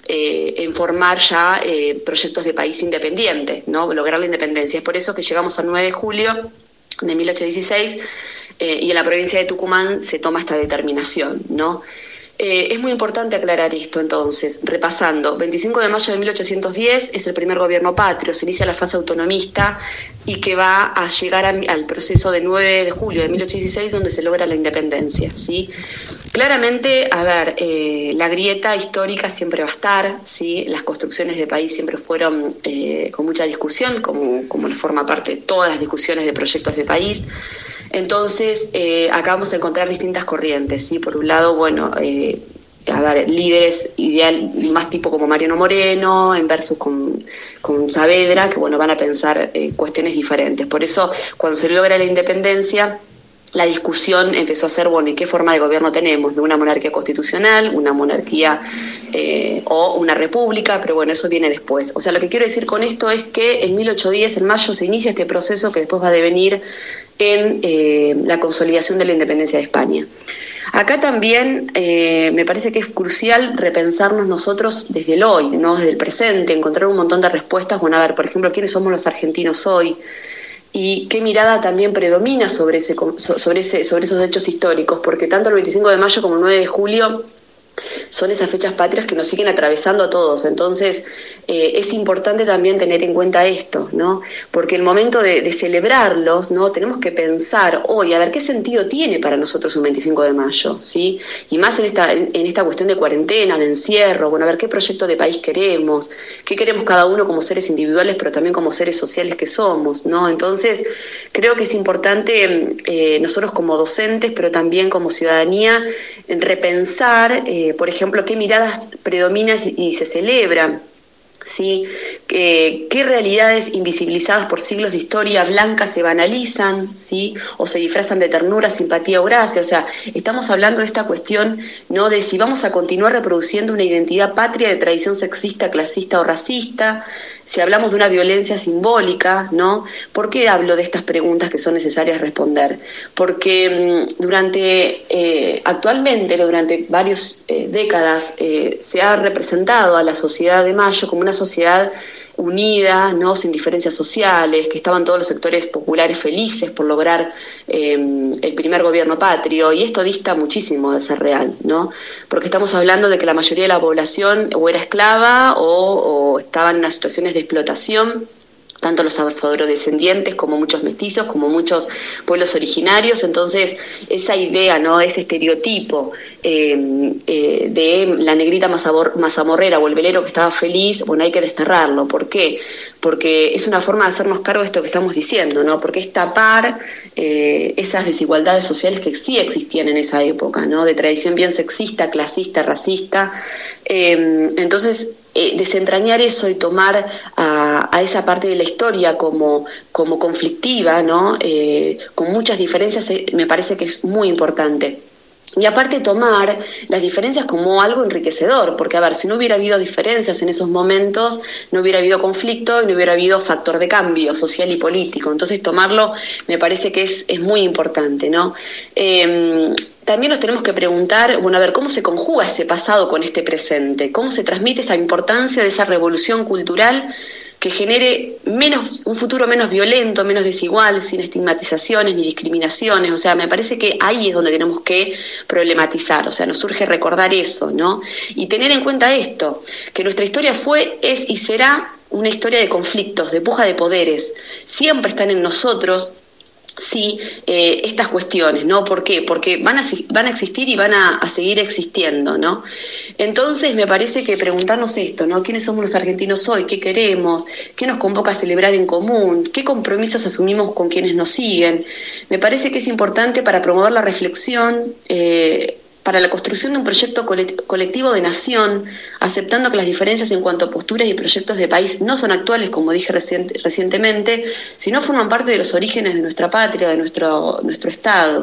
en formar ya proyectos de país independiente, ¿no?, lograr la independencia. Es por eso que llegamos al 9 de julio de 1816 y en la provincia de Tucumán se toma esta determinación, ¿no? Es muy importante aclarar esto, entonces, repasando. 25 de mayo de 1810 es el primer gobierno patrio, se inicia la fase autonomista y que va a llegar al proceso de 9 de julio de 1816, donde se logra la independencia, ¿sí? Claramente, a ver, la grieta histórica siempre va a estar, ¿sí? Las construcciones de país siempre fueron con mucha discusión, como forma parte de todas las discusiones de proyectos de país. Entonces, acá vamos a encontrar distintas corrientes, ¿sí? Por un lado, bueno, líderes ideal más tipo como Mariano Moreno, en versus con Saavedra, que bueno, van a pensar cuestiones diferentes. Por eso, cuando se logra la independencia, la discusión empezó a ser, bueno, ¿y qué forma de gobierno tenemos? ¿De una monarquía constitucional, una monarquía o una república? Pero bueno, eso viene después. O sea, lo que quiero decir con esto es que en 1810, en mayo, se inicia este proceso que después va a devenir en la consolidación de la independencia de España. Acá también me parece que es crucial repensarnos nosotros desde el hoy, ¿no?, desde el presente, encontrar un montón de respuestas. Bueno, a ver, por ejemplo, ¿quiénes somos los argentinos hoy? Y qué mirada también predomina sobre esos hechos históricos, porque tanto el 25 de mayo como el 9 de julio son esas fechas patrias que nos siguen atravesando a todos. Entonces, es importante también tener en cuenta esto, ¿no? Porque el momento de celebrarlos, ¿no?, tenemos que pensar hoy, a ver qué sentido tiene para nosotros un 25 de mayo, ¿sí? Y más en esta cuestión de cuarentena, de encierro, bueno, a ver qué proyecto de país queremos, qué queremos cada uno como seres individuales, pero también como seres sociales que somos, ¿no? Entonces, creo que es importante nosotros como docentes, pero también como ciudadanía, repensar, por ejemplo, qué miradas predominan y se celebran, ¿sí? ¿Qué realidades invisibilizadas por siglos de historia blanca se banalizan, ¿sí?, o se disfrazan de ternura, simpatía o gracia? O sea, estamos hablando de esta cuestión, ¿no?, de si vamos a continuar reproduciendo una identidad patria de tradición sexista, clasista o racista, si hablamos de una violencia simbólica, ¿no? ¿Por qué hablo de estas preguntas que son necesarias responder? Porque actualmente, durante varias décadas, se ha representado a la sociedad de Mayo como una sociedad unida, ¿no?, sin diferencias sociales, que estaban todos los sectores populares felices por lograr el primer gobierno patrio, y esto dista muchísimo de ser real, ¿no? Porque estamos hablando de que la mayoría de la población o era esclava o estaba en unas situaciones de explotación, tanto los afrodescendientes como muchos mestizos, como muchos pueblos originarios. Entonces, esa idea, ¿no? Ese estereotipo de la negrita mazamorrera o el velero que estaba feliz, bueno, hay que desterrarlo. ¿Por qué? Porque es una forma de hacernos cargo de esto que estamos diciendo, ¿no? Porque es tapar esas desigualdades sociales que sí existían en esa época, ¿no? De tradición bien sexista, clasista, racista. Entonces, desentrañar eso y tomar a esa parte de la historia como conflictiva, ¿no? Con muchas diferencias, me parece que es muy importante. Y aparte tomar las diferencias como algo enriquecedor, porque a ver, si no hubiera habido diferencias en esos momentos, no hubiera habido conflicto y no hubiera habido factor de cambio social y político. Entonces tomarlo me parece que es muy importante, ¿no? También nos tenemos que preguntar, bueno, a ver, ¿cómo se conjuga ese pasado con este presente? ¿Cómo se transmite esa importancia de esa revolución cultural que genere un futuro menos violento, menos desigual, sin estigmatizaciones ni discriminaciones? O sea, me parece que ahí es donde tenemos que problematizar, o sea, nos surge recordar eso, ¿no? Y tener en cuenta esto, que nuestra historia fue, es y será una historia de conflictos, de puja de poderes. Siempre están en nosotros, sí, estas cuestiones, ¿no? ¿Por qué? Porque van a existir y van a seguir existiendo, ¿no? Entonces me parece que preguntarnos esto, ¿no? ¿Quiénes somos los argentinos hoy? ¿Qué queremos? ¿Qué nos convoca a celebrar en común? ¿Qué compromisos asumimos con quienes nos siguen? Me parece que es importante para promover la reflexión, para la construcción de un proyecto colectivo de nación, aceptando que las diferencias en cuanto a posturas y proyectos de país no son actuales, como dije recientemente, sino forman parte de los orígenes de nuestra patria, de nuestro Estado.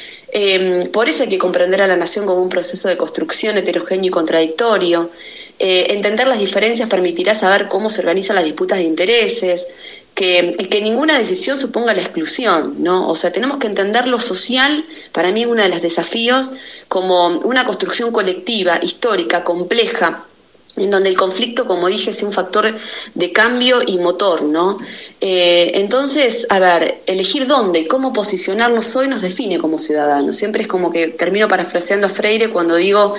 Por eso hay que comprender a la nación como un proceso de construcción heterogéneo y contradictorio. Entender las diferencias permitirá saber cómo se organizan las disputas de intereses, que ninguna decisión suponga la exclusión, ¿no? O sea, tenemos que entender lo social, para mí uno de los desafíos, como una construcción colectiva, histórica, compleja, en donde el conflicto, como dije, sea un factor de cambio y motor, ¿no? Entonces, a ver, elegir dónde y cómo posicionarnos hoy nos define como ciudadanos. Siempre es como que termino parafraseando a Freire cuando digo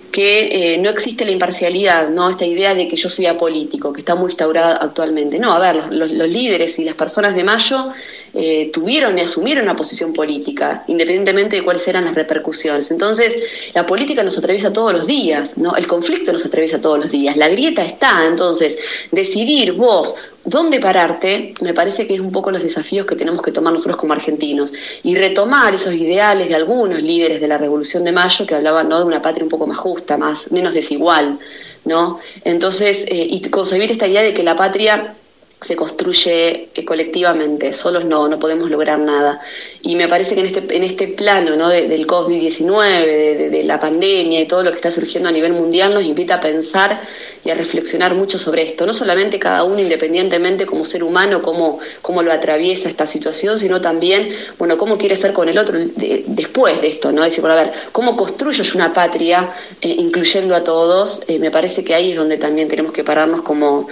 que no existe la imparcialidad, ¿no? Esta idea de que yo soy apolítico, que está muy instaurada actualmente. No, a ver, los líderes y las personas de Mayo tuvieron y asumieron una posición política, independientemente de cuáles eran las repercusiones. Entonces, la política nos atraviesa todos los días, ¿no? El conflicto nos atraviesa todos los días, la grieta está. Entonces, decidir vos dónde pararte, me parece que es un poco los desafíos que tenemos que tomar nosotros como argentinos, y retomar esos ideales de algunos líderes de la Revolución de Mayo que hablaban, ¿no?, de una patria un poco más justa, menos desigual, ¿no? Entonces, y concebir esta idea de que la patria se construye colectivamente, solos no podemos lograr nada. Y me parece que en este plano, ¿no?, del COVID-19, de la pandemia y todo lo que está surgiendo a nivel mundial, nos invita a pensar y a reflexionar mucho sobre esto. No solamente cada uno independientemente como ser humano, cómo lo atraviesa esta situación, sino también, bueno, cómo quiere ser con el otro después de esto, ¿no? Es decir, bueno, a ver, ¿cómo construyo yo una patria incluyendo a todos? Me parece que ahí es donde también tenemos que pararnos como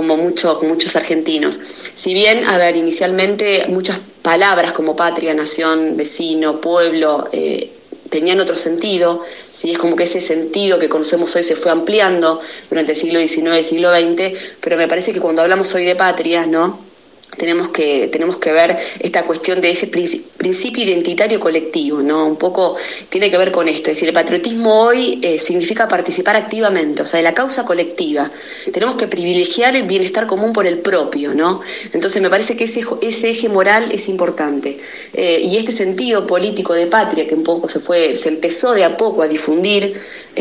muchos argentinos. Si bien, a ver, inicialmente muchas palabras como patria, nación, vecino, pueblo, tenían otro sentido, ¿sí? Es como que ese sentido que conocemos hoy se fue ampliando durante el siglo XIX y siglo XX, pero me parece que cuando hablamos hoy de patrias, ¿no?, tenemos que ver esta cuestión de ese principio identitario colectivo, ¿no? Un poco tiene que ver con esto, es decir, el patriotismo hoy significa participar activamente, o sea, de la causa colectiva. Tenemos que privilegiar el bienestar común por el propio, ¿no? Entonces me parece que ese eje moral es importante. Y este sentido político de patria que un poco se empezó de a poco a difundir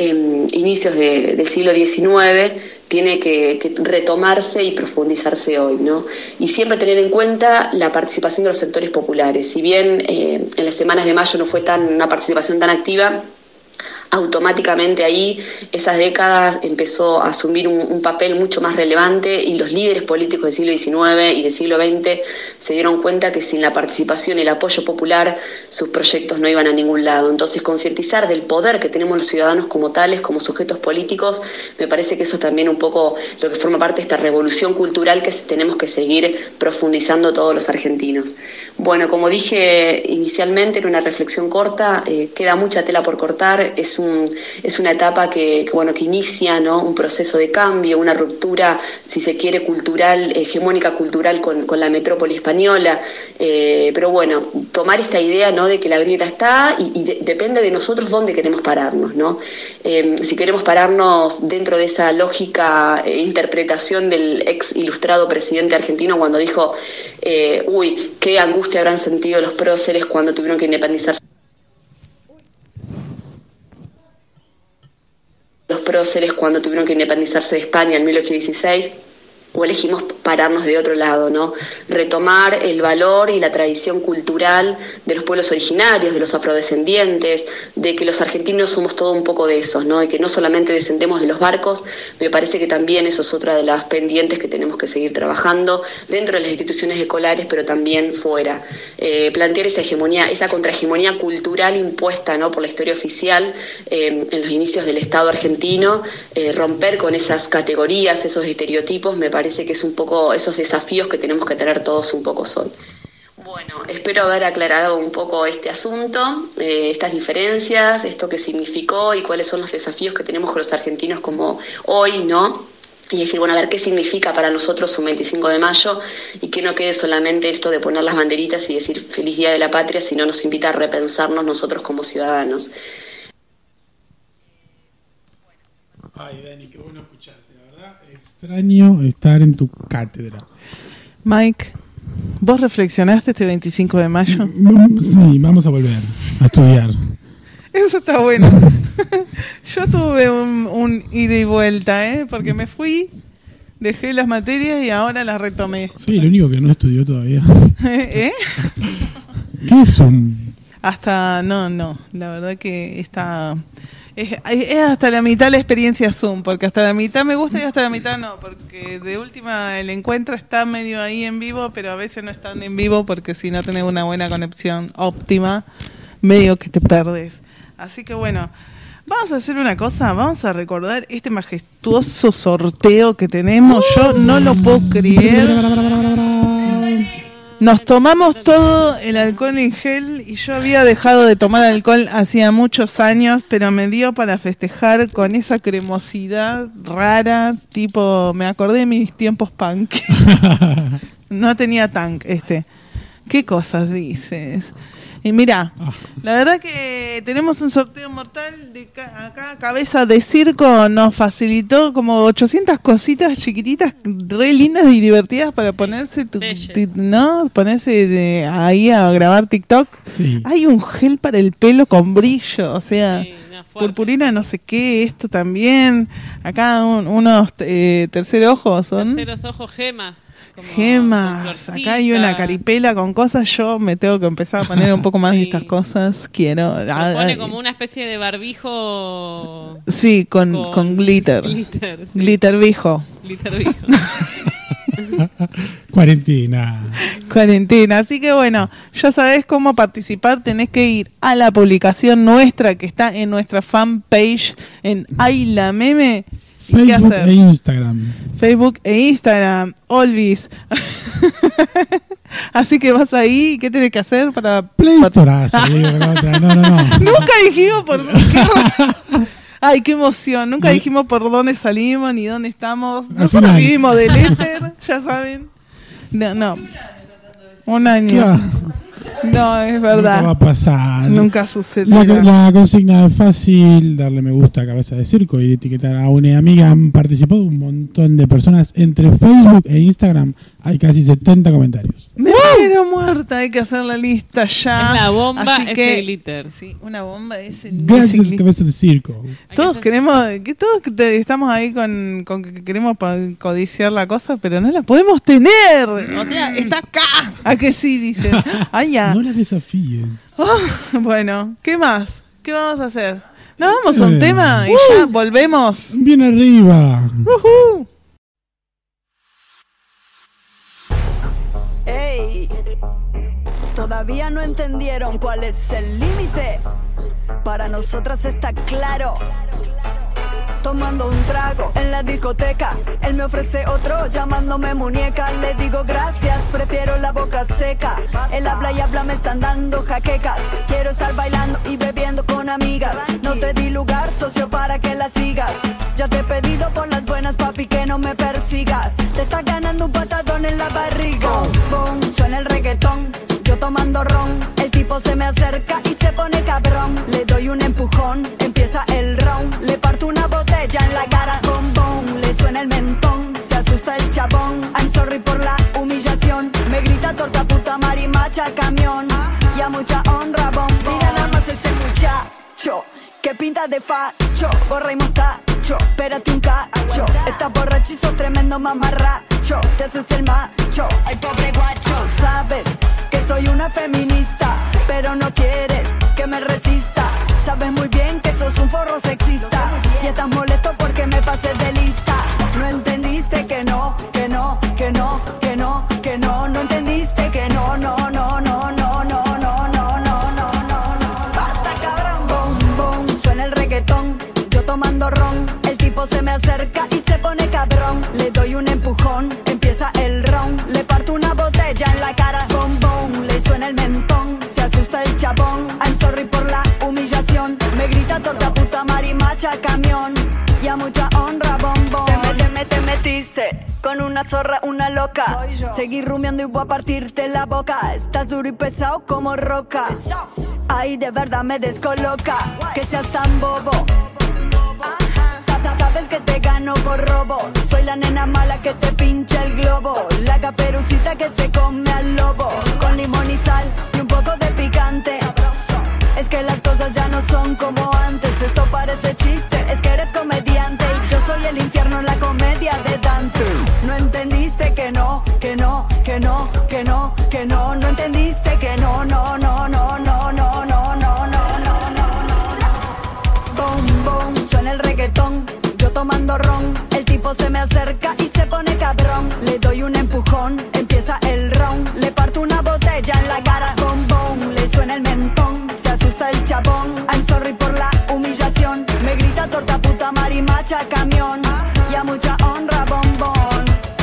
inicios del siglo XIX, tiene que retomarse y profundizarse hoy, ¿no? Y siempre tener en cuenta la participación de los sectores populares. Si bien en las semanas de mayo no fue una participación tan activa, automáticamente ahí esas décadas empezó a asumir un papel mucho más relevante, y los líderes políticos del siglo XIX y del siglo XX se dieron cuenta que sin la participación y el apoyo popular sus proyectos no iban a ningún lado. Entonces, concientizar del poder que tenemos los ciudadanos como tales, como sujetos políticos, me parece que eso es también un poco lo que forma parte de esta revolución cultural que tenemos que seguir profundizando todos los argentinos. Bueno, como dije inicialmente, era una reflexión corta, queda mucha tela por cortar, es es una etapa que inicia, ¿no?, un proceso de cambio, una ruptura, si se quiere, cultural, hegemónica cultural con la metrópoli española, pero bueno, tomar esta idea, ¿no?, de que la grieta está y depende de nosotros dónde queremos pararnos, ¿no? Si queremos pararnos dentro de esa lógica interpretación del ex ilustrado presidente argentino cuando dijo, qué angustia habrán sentido los próceres cuando tuvieron que independizarse. Los próceres cuando tuvieron que independizarse de España en 1816, o elegimos pararnos de otro lado, ¿no? Retomar el valor y la tradición cultural de los pueblos originarios, de los afrodescendientes, de que los argentinos somos todo un poco de esos, ¿no? Y que no solamente descendemos de los barcos, me parece que también eso es otra de las pendientes que tenemos que seguir trabajando dentro de las instituciones escolares, pero también fuera. Plantear esa hegemonía, esa contrahegemonía cultural impuesta, ¿no?, por la historia oficial en los inicios del Estado argentino, romper con esas categorías, esos estereotipos, me parece que es un poco esos desafíos que tenemos que tener todos un poco son. Bueno, espero haber aclarado un poco este asunto, estas diferencias, esto que significó y cuáles son los desafíos que tenemos con los argentinos como hoy, ¿no? Y decir, bueno, a ver qué significa para nosotros un 25 de mayo y que no quede solamente esto de poner las banderitas y decir feliz Día de la Patria, sino nos invita a repensarnos nosotros como ciudadanos. Ay, Dani, qué bueno escucharte, la verdad. Extraño estar en tu cátedra. Mike, ¿vos reflexionaste este 25 de mayo? Sí, vamos a volver a estudiar. Eso está bueno. Yo tuve un ida y vuelta, porque me fui, dejé las materias y ahora las retomé. Soy el único que no estudió todavía. ¿Eh? ¿Qué es un...? Hasta, no, la verdad que está... Es hasta la mitad la experiencia Zoom, porque hasta la mitad me gusta y hasta la mitad no, porque de última el encuentro está medio ahí en vivo, pero a veces no están en vivo porque si no tenés una buena conexión óptima, medio que te perdes. Así que bueno, vamos a hacer una cosa, vamos a recordar este majestuoso sorteo que tenemos. Yo no lo puedo creer. Nos tomamos todo el alcohol en gel y yo había dejado de tomar alcohol hacía muchos años, pero me dio para festejar con esa cremosidad rara, tipo, me acordé de mis tiempos punk. No tenía tank ¿Qué cosas dices? Y mira, la verdad que tenemos un sorteo mortal de acá, Cabeza de Circo nos facilitó como 800 cositas chiquititas, re lindas y divertidas para ponerse, ¿no? Ponerse ahí a grabar TikTok. Sí. Hay un gel para el pelo con brillo, o sea, sí, purpurina no sé qué, esto también. Acá unos terceros ojos son. Terceros ojos, gemas. Gemas, acá hay una caripela con cosas. Yo me tengo que empezar a poner un poco más de estas cosas. Quiero. Pone como una especie de barbijo. Sí, con glitter. Sí. Glitterbijo. Cuarentena. Así que bueno, ya sabés cómo participar. Tenés que ir a la publicación nuestra que está en nuestra fanpage en Ay la Meme. Facebook e Instagram. Facebook e Instagram, Olvis. Así que vas ahí, ¿qué tenés que hacer para...? Play Store. No. Nunca dijimos por qué. Ay, qué emoción. Nunca dijimos por dónde salimos ni dónde estamos. Nosotros vivimos del éter, ya saben. No. Un año. Claro. No, es verdad. Nunca va a pasar. Nunca sucede. La consigna es fácil, darle me gusta a Cabeza de Circo y etiquetar a una amiga. Han participado un montón de personas entre Facebook e Instagram. Hay casi 70 comentarios. Me quiero muerta, hay que hacer la lista ya. Es la bomba, así que, glitter. Sí, una bomba es el gracias, Cabeza de Circo. Todos estamos ahí con que queremos codiciar la cosa, pero no la podemos tener. O sea, está acá. ¿A que sí? Dicen. Ay, ya. No la desafíes. Bueno, ¿qué más? ¿Qué vamos a hacer? Nos vamos a un tema y ya volvemos. Bien arriba. Ey, todavía no entendieron cuál es el límite. Para nosotras está claro. Tomando un trago en la la discoteca. Él me ofrece otro llamándome muñeca. Le digo gracias, prefiero la boca seca. Él habla y habla, me están dando jaquecas. Quiero estar bailando y bebiendo con amigas. No te di lugar, socio, para que la sigas. Ya te he pedido por las buenas, papi, que no me persigas. Te estás ganando un patadón en la barriga. Boom, boom, suena el reggaetón, yo tomando ron. El tipo se me acerca y se pone cabrón. Le doy un empujón, empieza el round. Le parto una botella en la cara. Boom, boom, le suena el mentón. Se asusta el chabón. I'm sorry por la humillación. Me grita torta, puta, marimacha, camión. Y a mucha honra, bom. Mira nada más ese muchacho que pinta de facho, gorra y mostacho. Espérate un cacho. Estás borracho y sos tremendo mamarracho. Te haces el macho, ay pobre guacho. Sabes que soy una feminista, pero no quieres que me resista. Sabes muy bien que sos un forro sexista y estás molesto porque me pasé de lista. No entendiste que no, que no, que no, que no, que no. No entendiste que no, no, no, no, no, no, no, no, no, no, no. Basta, cabrón. Boom, boom, suena el reggaetón, yo tomando ron. El tipo se me acerca y se pone cabrón. Le doy un empujón, empieza el round. Le parto una botella en la cara. Boom, boom, le suena el mentón. Se asusta el chabón. I'm sorry por la humillación. Me grita torta, puta, marimacha, camión. Y a mucha honra, bombón. Te metiste con una zorra, una loca. Seguí rumiando y voy a partirte la boca. Estás duro y pesado como roca. Ay, de verdad me descoloca que seas tan bobo. Sabes que te gano por robo. Soy la nena mala que te pincha el globo. La caperucita que se come al lobo. Con limón y sal y un poco de picante. Es que las cosas ya no son como antes. Esto parece chiste, es que eres comediante. Y yo soy el infierno en la comedia de Dante. No entendiste que no, que no, que no, que no, que no. No entendiste que no, no, no, no, no, no, no, no, no, no, no. Boom, boom, suena el reggaetón, yo tomando ron. El tipo se me acerca y se pone cabrón. Le doy un empujón, empieza el round. Le parto una botella en la cara. Boom, boom, le suena el mentón. Se asusta el chabón. I'm sorry por la humillación. Me grita torta, puta, marimacha, camión. Y a mucha honra, bombón.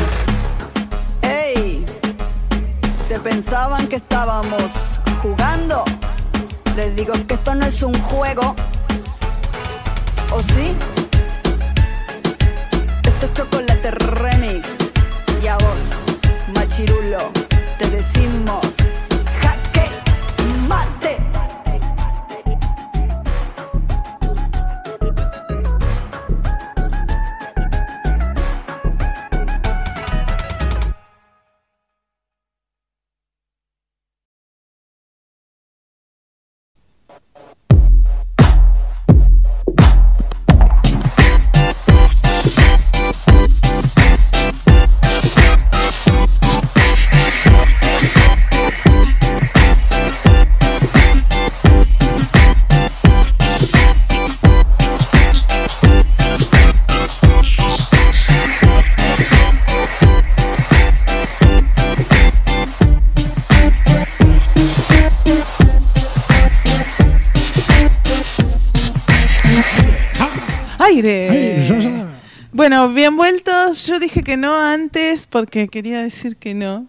Ey, se pensaban que estábamos jugando. Les digo que esto no es un juego. ¿O sí? Esto es Chocolate Remix. Y a vos, machirulo, te decimos jaque mate. Bueno, bien vueltos. Yo dije que no antes porque quería decir que no.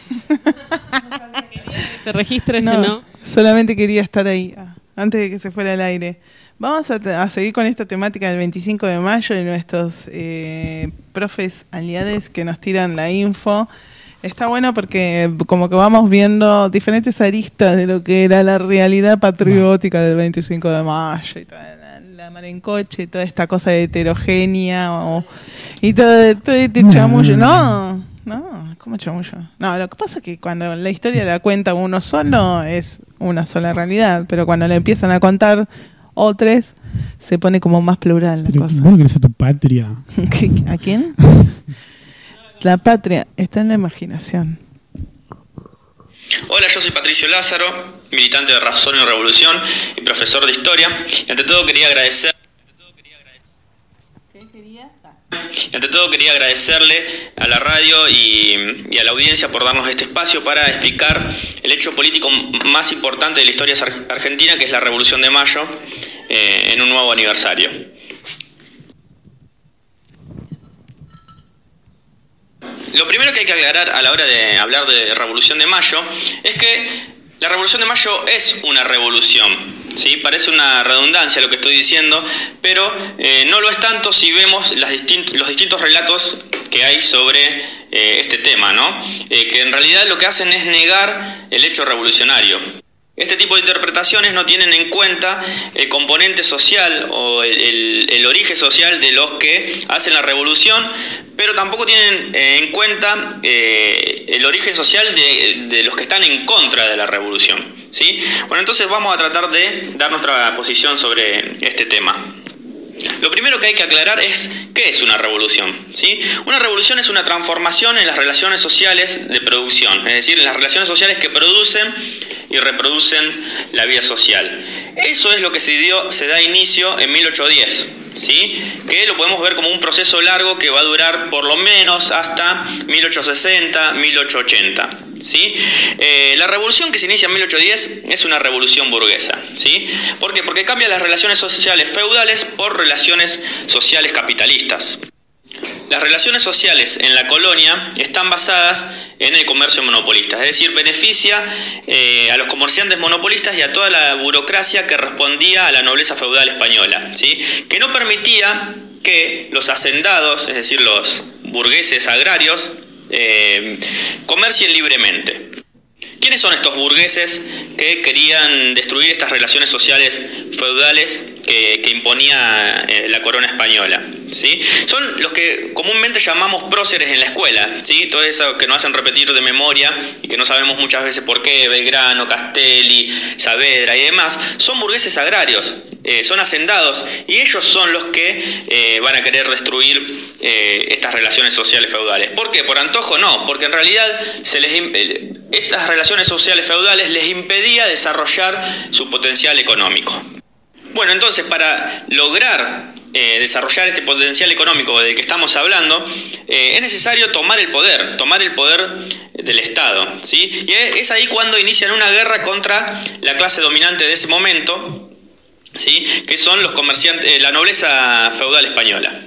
Se registra ese no. Solamente quería estar ahí antes de que se fuera al aire. Vamos a seguir con esta temática del 25 de mayo y nuestros profes aliados que nos tiran la info. Está bueno porque como que vamos viendo diferentes aristas de lo que era la realidad patriótica del 25 de mayo y toda la marencoche, toda esta cosa heterogénea y todo este chamullo. No, ¿cómo chamullo? No, lo que pasa es que cuando la historia la cuenta uno solo es una sola realidad, pero cuando la empiezan a contar otros se pone como más plural la cosa. ¿Vos no querés a tu patria? ¿A quién? La patria está en la imaginación. Hola, yo soy Patricio Lázaro, militante de Razón y Revolución y profesor de Historia. Y ante todo quería agradecerle a la radio y a la audiencia por darnos este espacio para explicar el hecho político más importante de la historia argentina, que es la Revolución de Mayo, en un nuevo aniversario. Lo primero que hay que aclarar a la hora de hablar de Revolución de Mayo es que la Revolución de Mayo es una revolución, ¿sí? Parece una redundancia lo que estoy diciendo, pero no lo es tanto si vemos los distintos relatos que hay sobre este tema, ¿no? Que en realidad lo que hacen es negar el hecho revolucionario. Este tipo de interpretaciones no tienen en cuenta el componente social o el origen social de los que hacen la revolución, pero tampoco tienen en cuenta el origen social de los que están en contra de la revolución, ¿sí? Bueno, entonces vamos a tratar de dar nuestra posición sobre este tema. Lo primero que hay que aclarar es ¿qué es una revolución? ¿Sí? Una revolución es una transformación en las relaciones sociales de producción, es decir, en las relaciones sociales que producen y reproducen la vida social. Eso es lo que se da inicio en 1810, ¿sí? Que lo podemos ver como un proceso largo que va a durar por lo menos hasta 1860, 1880. ¿Sí? La revolución que se inicia en 1810 es una revolución burguesa, ¿sí? ¿Por qué? Porque cambia las relaciones sociales feudales por relaciones sociales capitalistas. Las relaciones sociales en la colonia están basadas en el comercio monopolista, es decir, beneficia a los comerciantes monopolistas y a toda la burocracia que respondía a la nobleza feudal española, ¿sí? Que no permitía que los hacendados, es decir, los burgueses agrarios, comercien libremente. ¿Quiénes son estos burgueses que querían destruir estas relaciones sociales feudales que imponía la corona española? ¿Sí? Son los que comúnmente llamamos próceres en la escuela, ¿sí? Todo eso que nos hacen repetir de memoria y que no sabemos muchas veces por qué, Belgrano, Castelli, Saavedra y demás, son burgueses agrarios, son hacendados, y ellos son los que van a querer destruir estas relaciones sociales feudales. ¿Por qué? ¿Por antojo? No, porque en realidad estas relaciones sociales feudales les impedía desarrollar su potencial económico. Bueno, entonces para lograr desarrollar este potencial económico del que estamos hablando, es necesario tomar el poder del Estado, ¿sí? Y es ahí cuando inician una guerra contra la clase dominante de ese momento, ¿sí? Que son los comerciantes, la nobleza feudal española.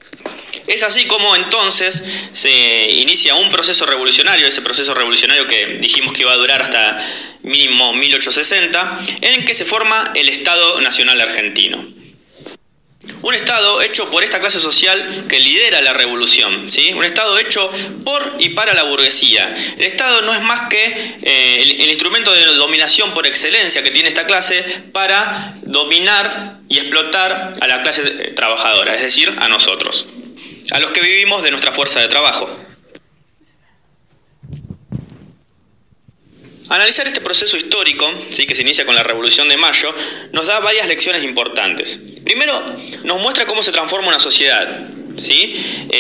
Es así como entonces se inicia un proceso revolucionario, ese proceso revolucionario que dijimos que iba a durar hasta mínimo 1860, en el que se forma el Estado Nacional Argentino. Un Estado hecho por esta clase social que lidera la revolución, ¿sí? Un Estado hecho por y para la burguesía. El Estado no es más que el instrumento de dominación por excelencia que tiene esta clase para dominar y explotar a la clase trabajadora, es decir, a nosotros, a los que vivimos de nuestra fuerza de trabajo. Analizar este proceso histórico, ¿sí? Que se inicia con la Revolución de Mayo, nos da varias lecciones importantes. Primero, nos muestra cómo se transforma una sociedad, ¿sí?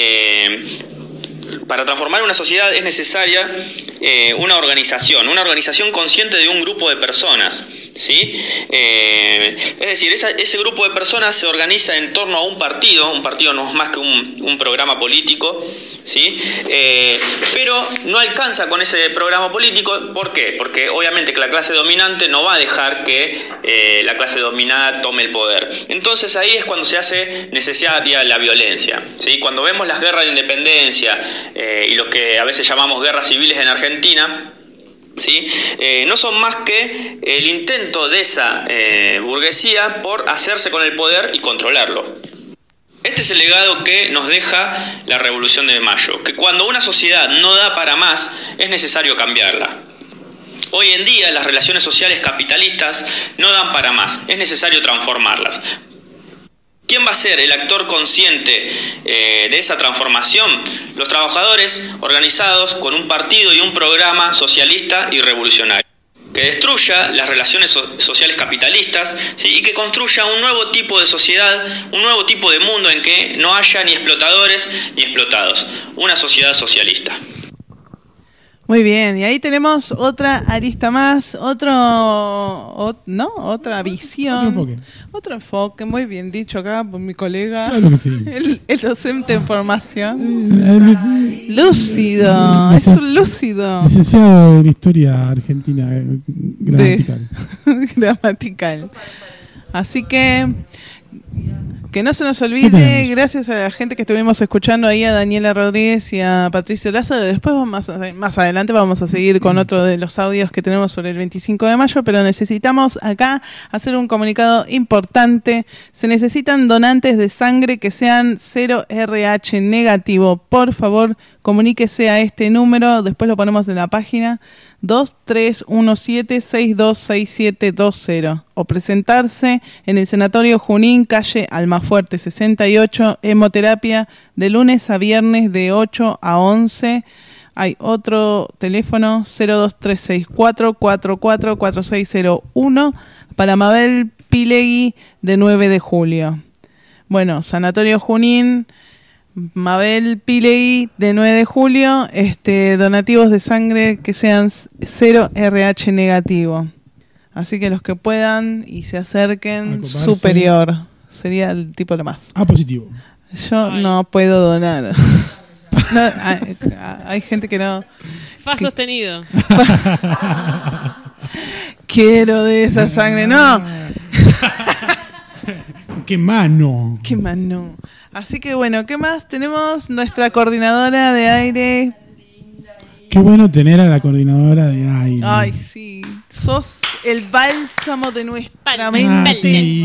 Para transformar una sociedad es necesaria una organización consciente de un grupo de personas, ¿sí? Es decir, ese grupo de personas se organiza en torno a un partido no es más que un programa político, ¿sí? Pero no alcanza con ese programa político. ¿Por qué? Porque obviamente que la clase dominante no va a dejar que la clase dominada tome el poder. Entonces ahí es cuando se hace necesaria la violencia, ¿sí? Cuando vemos las guerras de independencia y lo que a veces llamamos guerras civiles en Argentina, ¿sí? No son más que el intento de esa burguesía por hacerse con el poder y controlarlo. Este es el legado que nos deja la Revolución de Mayo, que cuando una sociedad no da para más, es necesario cambiarla. Hoy en día las relaciones sociales capitalistas no dan para más, es necesario transformarlas. ¿Quién va a ser el actor consciente de esa transformación? Los trabajadores organizados con un partido y un programa socialista y revolucionario, que destruya las relaciones sociales capitalistas, ¿sí? Y que construya un nuevo tipo de sociedad, un nuevo tipo de mundo en que no haya ni explotadores ni explotados, una sociedad socialista. Muy bien, y ahí tenemos otra arista más, otra visión, otro enfoque, muy bien dicho acá por mi colega, claro que sí. el docente de formación, lúcido, es un lúcido. Licenciado en Historia Argentina, gramatical. Gramatical. Así que Que no se nos olvide, gracias a la gente que estuvimos escuchando ahí, a Daniela Rodríguez y a Patricio Lazo. Después, más adelante, vamos a seguir con otro de los audios que tenemos sobre el 25 de mayo, pero necesitamos acá hacer un comunicado importante. Se necesitan donantes de sangre que sean 0 RH negativo. Por favor, comuníquese a este número, después lo ponemos en la página, 2317-626720, o presentarse en el Sanatorio Junín, calle Almafuerte 68, hemoterapia, de lunes a viernes de 8 a 11. Hay otro teléfono, 02364444601, para Mabel Pilegui, de 9 de julio. Bueno, Sanatorio Junín, Mabel Pilegui, de 9 de julio, donativos de sangre que sean 0 RH negativo. Así que los que puedan y se acerquen, superior. Sería el tipo de más. A positivo. Yo no puedo donar. No, hay gente que no. Fa sostenido. Quiero de esa sangre, no. ¡Qué mano! ¡Qué mano! Así que bueno, ¿qué más? Tenemos nuestra coordinadora de aire. Qué bueno tener a la coordinadora de aire. Ay, sí. Sos el bálsamo de nuestra mente.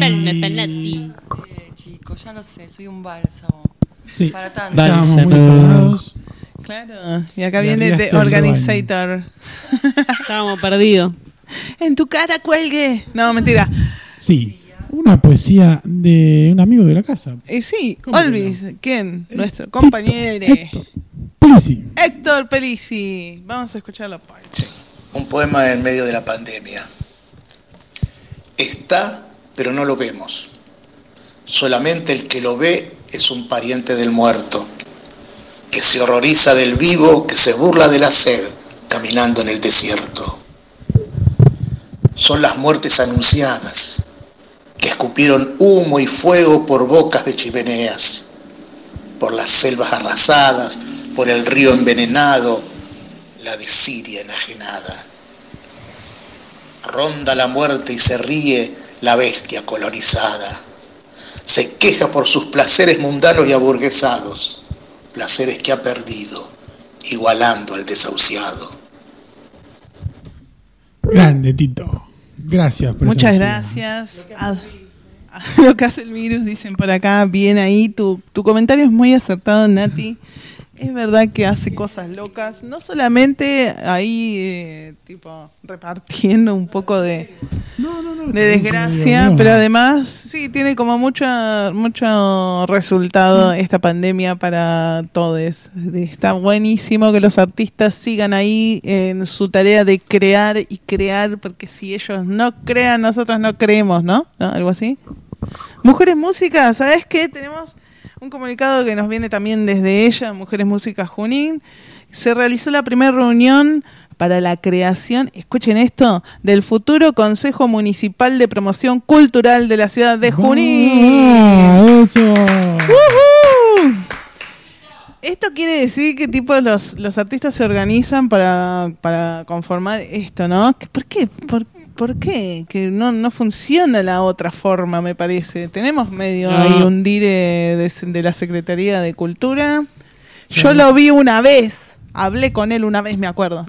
Chicos, ya lo sé, soy un bálsamo. Sí. Para tanto. Estábamos muy desordenados. Claro. Y acá viene The Organizator. Estábamos perdidos. En tu cara cuelgue. No, mentira. Sí. Una poesía de un amigo de la casa. Sí, Olvis. ¿Quién? Nuestro compañero. Héctor Pelisi. Vamos a escucharlo. Un poema en medio de la pandemia. Está, pero no lo vemos. Solamente el que lo ve es un pariente del muerto, que se horroriza del vivo, que se burla de la sed, caminando en el desierto. Son las muertes anunciadas, que escupieron humo y fuego por bocas de chimeneas, por las selvas arrasadas, por el río envenenado, la desidia enajenada. Ronda la muerte y se ríe la bestia colorizada. Se queja por sus placeres mundanos y aburguesados, placeres que ha perdido, igualando al desahuciado. Grande, Tito. Gracias por Muchas esa gracias. Lo que hace el virus, dicen por acá. Bien ahí. Tu comentario es muy acertado, Nati. Es verdad que hace cosas locas. No solamente ahí, tipo, repartiendo un poco de desgracia, pero además, sí, tiene como mucho resultado esta pandemia para todos. Está buenísimo que los artistas sigan ahí en su tarea de crear y crear, porque si ellos no crean, nosotros no creemos, ¿no? Algo así. Mujeres Músicas, ¿sabes qué? Tenemos un comunicado que nos viene también desde ella, Mujeres Músicas Junín. Se realizó la primera reunión para la creación, escuchen esto, del futuro Consejo Municipal de Promoción Cultural de la ciudad de Junín. ¡Eso! ¡Woohoo! Esto quiere decir que tipo los artistas se organizan para conformar esto, ¿no? ¿Por qué? ¿Por qué? Que no funciona la otra forma, me parece. Tenemos medio ahí un dire de la Secretaría de Cultura. Yo lo vi una vez. Hablé con él una vez, me acuerdo.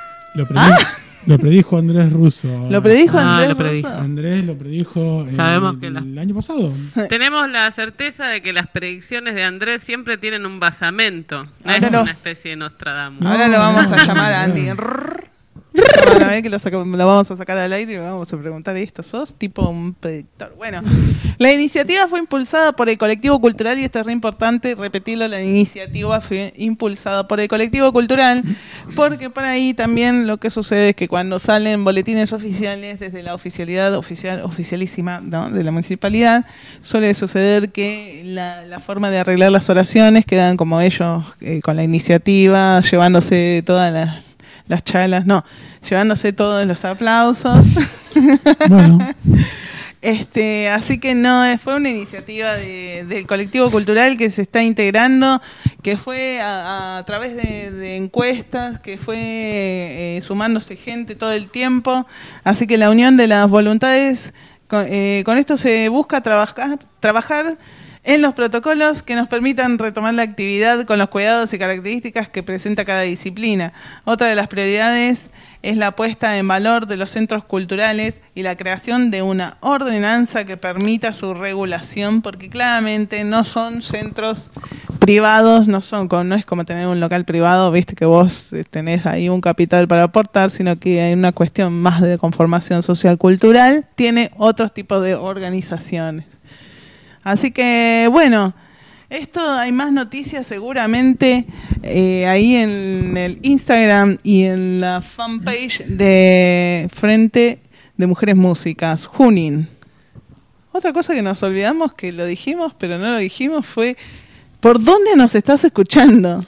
Lo predijo Andrés Russo. ¿Lo predijo Andrés Russo? Andrés lo predijo Sabemos que el año pasado. Tenemos la certeza de que las predicciones de Andrés siempre tienen un basamento. No es una especie de Nostradamus. Ahora lo vamos a llamar a Andy. Van a ver que lo vamos a sacar al aire y le vamos a preguntar esto. ¿Sos tipo un predictor? Bueno, la iniciativa fue impulsada por el colectivo cultural, y esto es re importante repetirlo, la iniciativa fue impulsada por el colectivo cultural, porque por ahí también lo que sucede es que cuando salen boletines oficiales desde la oficialidad oficialísima, ¿no?, de la municipalidad, suele suceder que la forma de arreglar las oraciones quedan como ellos con la iniciativa, llevándose todas las chalas, llevándose todos los aplausos. Bueno. Así que no, fue una iniciativa del colectivo cultural que se está integrando, que fue a través de encuestas, que fue sumándose gente todo el tiempo. Así que la unión de las voluntades, con esto se busca trabajar en los protocolos que nos permitan retomar la actividad con los cuidados y características que presenta cada disciplina. Otra de las prioridades es la puesta en valor de los centros culturales y la creación de una ordenanza que permita su regulación, porque claramente no son centros privados, no es como tener un local privado, viste que vos tenés ahí un capital para aportar, sino que hay una cuestión más de conformación social cultural, tiene otros tipos de organizaciones. Así que, bueno, esto hay más noticias seguramente ahí en el Instagram y en la fanpage de Frente de Mujeres Músicas, Junín. Otra cosa que nos olvidamos, que lo dijimos, pero no lo dijimos, fue ¿por dónde nos estás escuchando?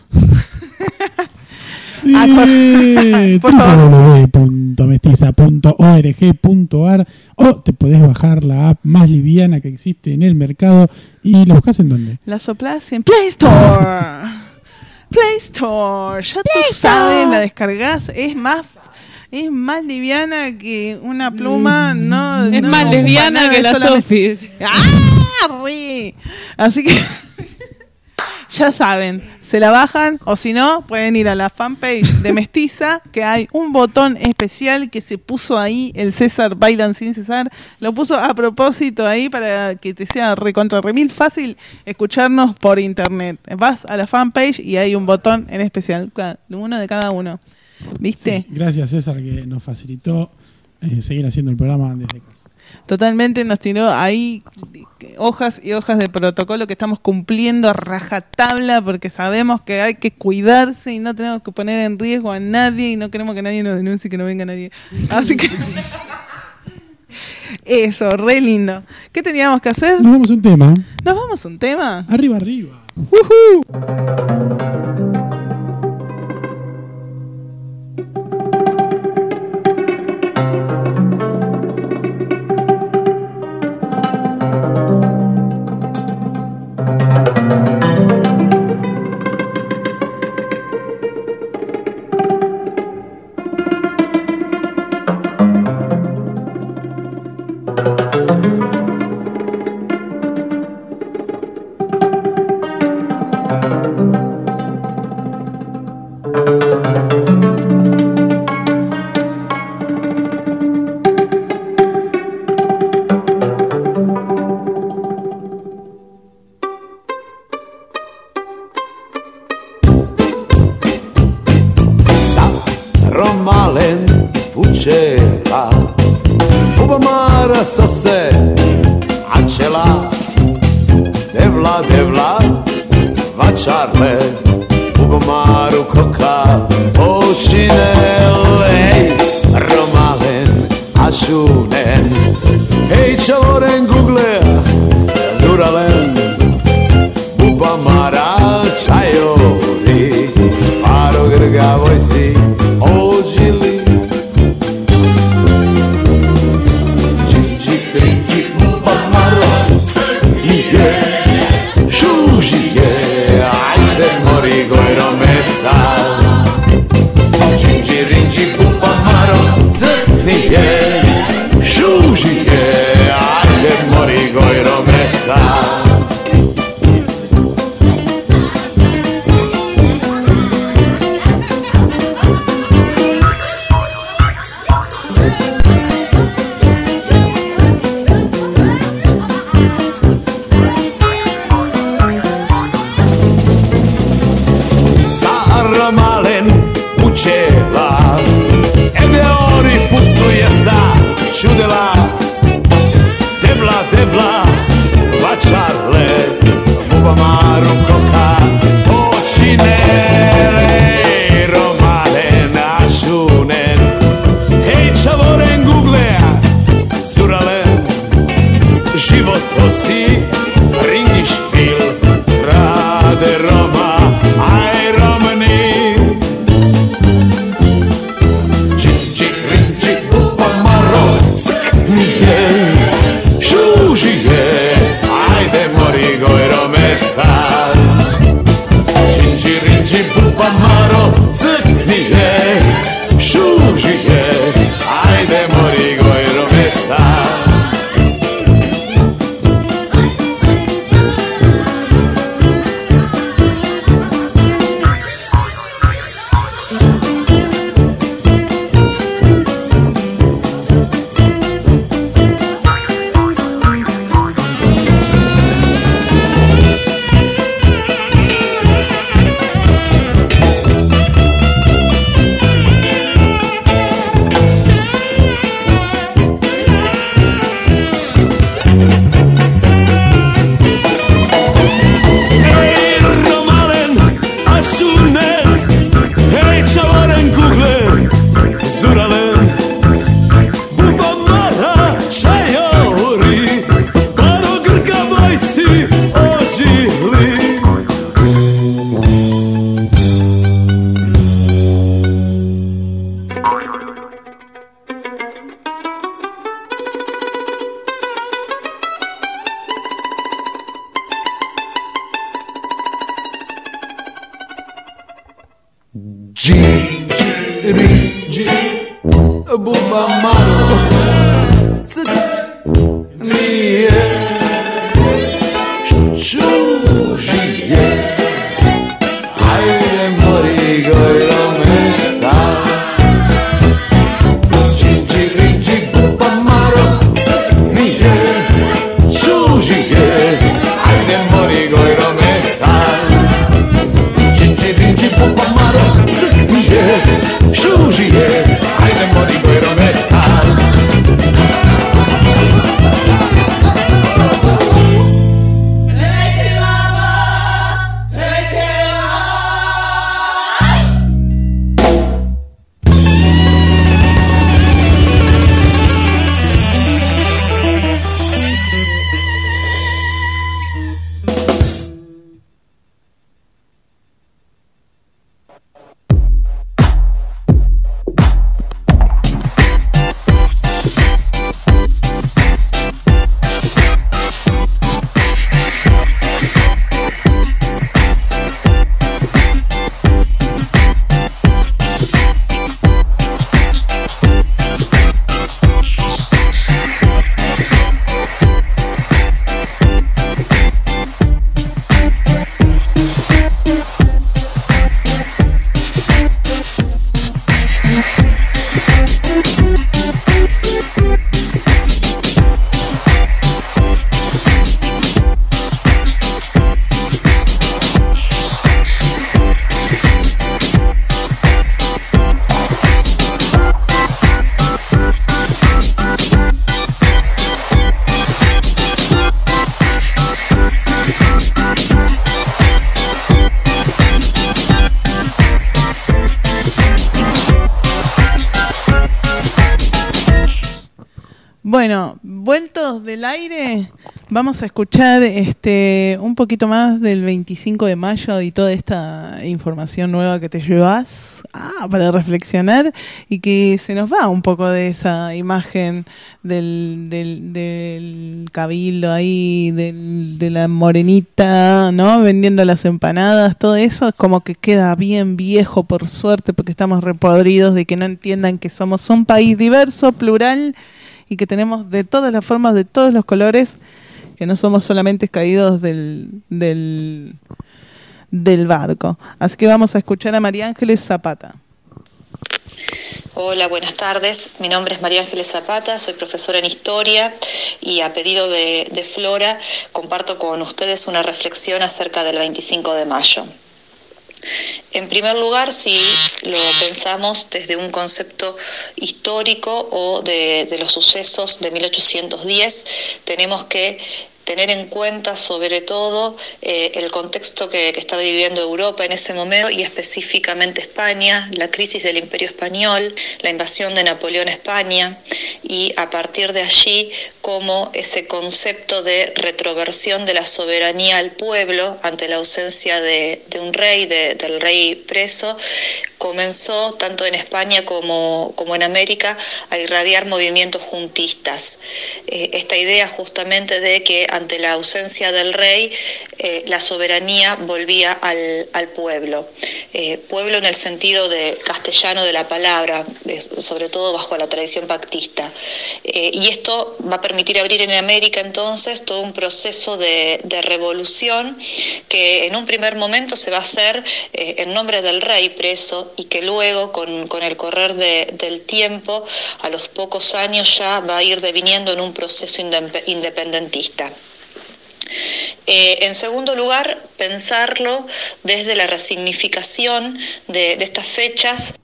www.mestiza.org.ar o te podés bajar la app más liviana que existe en el mercado y la buscas ¿en dónde? La soplás en Play Store. Play Store, ya tú sabes, la descargas, es más liviana que una pluma, es más lesbiana que la Sofi. Así que ya saben, se la bajan o si no, pueden ir a la fanpage de Mestiza, que hay un botón especial que se puso ahí, el César Bailan Sin Cesar, lo puso a propósito ahí para que te sea recontra remil fácil escucharnos por internet. Vas a la fanpage y hay un botón en especial, uno de cada uno. ¿Viste? Sí, gracias César que nos facilitó seguir haciendo el programa desde casa. Totalmente nos tiró ahí hojas y hojas de protocolo que estamos cumpliendo a rajatabla porque sabemos que hay que cuidarse y no tenemos que poner en riesgo a nadie y no queremos que nadie nos denuncie, que no venga nadie. Así que eso, re lindo. ¿Qué teníamos que hacer? Nos vamos a un tema. ¿Nos vamos a un tema? Arriba, arriba. ¡Woohoo! Gigi, Bubamaro, Mie, Shushie, Aire Morigo y Romesa, Gigi, Bubamaro, Mie, Shushie, Aire Morigo y Romesa, Gigi, Bubamaro, Shushie, Aire Morigo y Romesa. Bueno, vueltos del aire, vamos a escuchar un poquito más del 25 de mayo y toda esta información nueva que te llevas para reflexionar y que se nos va un poco de esa imagen del cabildo ahí, de la morenita, ¿no? Vendiendo las empanadas, todo eso es como que queda bien viejo, por suerte, porque estamos repodridos de que no entiendan que somos un país diverso, plural, y que tenemos de todas las formas, de todos los colores, que no somos solamente caídos del barco. Así que vamos a escuchar a María Ángeles Zapata. Hola, buenas tardes. Mi nombre es María Ángeles Zapata, soy profesora en Historia y a pedido de Flora comparto con ustedes una reflexión acerca del 25 de mayo. En primer lugar, si lo pensamos desde un concepto histórico o de los sucesos de 1810, tenemos que tener en cuenta sobre todo el contexto que estaba viviendo Europa en ese momento y específicamente España, la crisis del Imperio Español, la invasión de Napoleón a España y a partir de allí cómo ese concepto de retroversión de la soberanía al pueblo ante la ausencia de un rey, del rey preso, comenzó tanto en España como en América a irradiar movimientos juntistas. Esta idea justamente de que ante la ausencia del rey la soberanía volvía al pueblo. Pueblo en el sentido de castellano de la palabra, sobre todo bajo la tradición pactista. Y esto va a permitir abrir en América entonces todo un proceso de revolución que en un primer momento se va a hacer en nombre del rey preso y que luego con el correr del tiempo, a los pocos años ya va a ir deviniendo en un proceso independentista. En segundo lugar, pensarlo desde la resignificación de estas fechas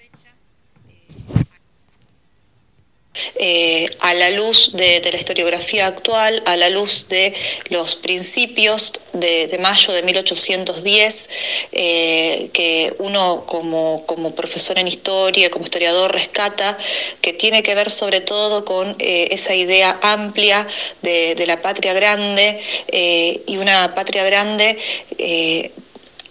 a la luz de la historiografía actual, a la luz de los principios de mayo de 1810, que uno como profesor en historia, como historiador rescata, que tiene que ver sobre todo con esa idea amplia de la patria grande y una patria grande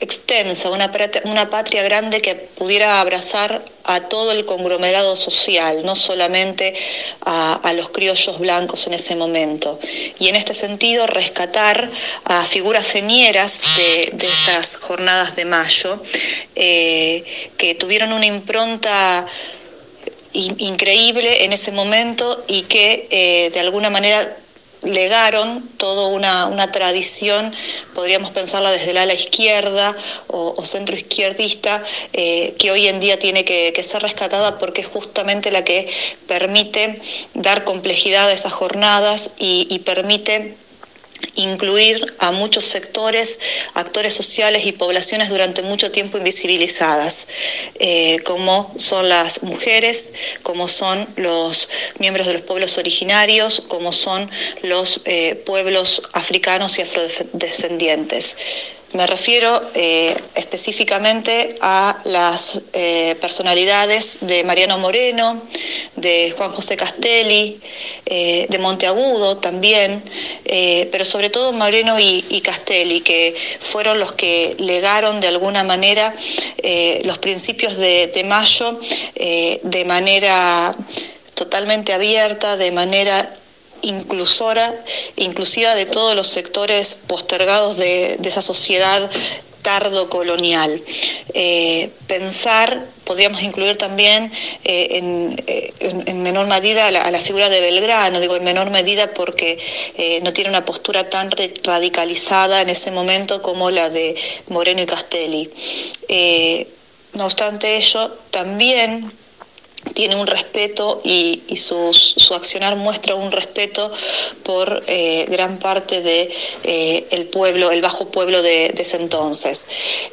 extensa, una patria grande que pudiera abrazar a todo el conglomerado social, no solamente a los criollos blancos en ese momento. Y en este sentido rescatar a figuras señeras de esas jornadas de mayo, que tuvieron una impronta increíble en ese momento y que de alguna manera legaron toda una tradición, podríamos pensarla desde el ala izquierda o centro izquierdista, que hoy en día tiene que ser rescatada porque es justamente la que permite dar complejidad a esas jornadas y permite incluir a muchos sectores, actores sociales y poblaciones durante mucho tiempo invisibilizadas, como son las mujeres, como son los miembros de los pueblos originarios, como son los pueblos africanos y afrodescendientes. Me refiero específicamente a las personalidades de Mariano Moreno, de Juan José Castelli, de Monteagudo también, pero sobre todo Moreno y Castelli, que fueron los que legaron de alguna manera los principios de Mayo de manera totalmente abierta, de manera inclusiva de todos los sectores postergados de esa sociedad tardo-colonial. Pensar, podríamos incluir también en menor medida a la figura de Belgrano, digo en menor medida porque no tiene una postura tan radicalizada en ese momento como la de Moreno y Castelli. No obstante ello, también tiene un respeto y su accionar muestra un respeto por gran parte de el pueblo, el bajo pueblo de ese entonces.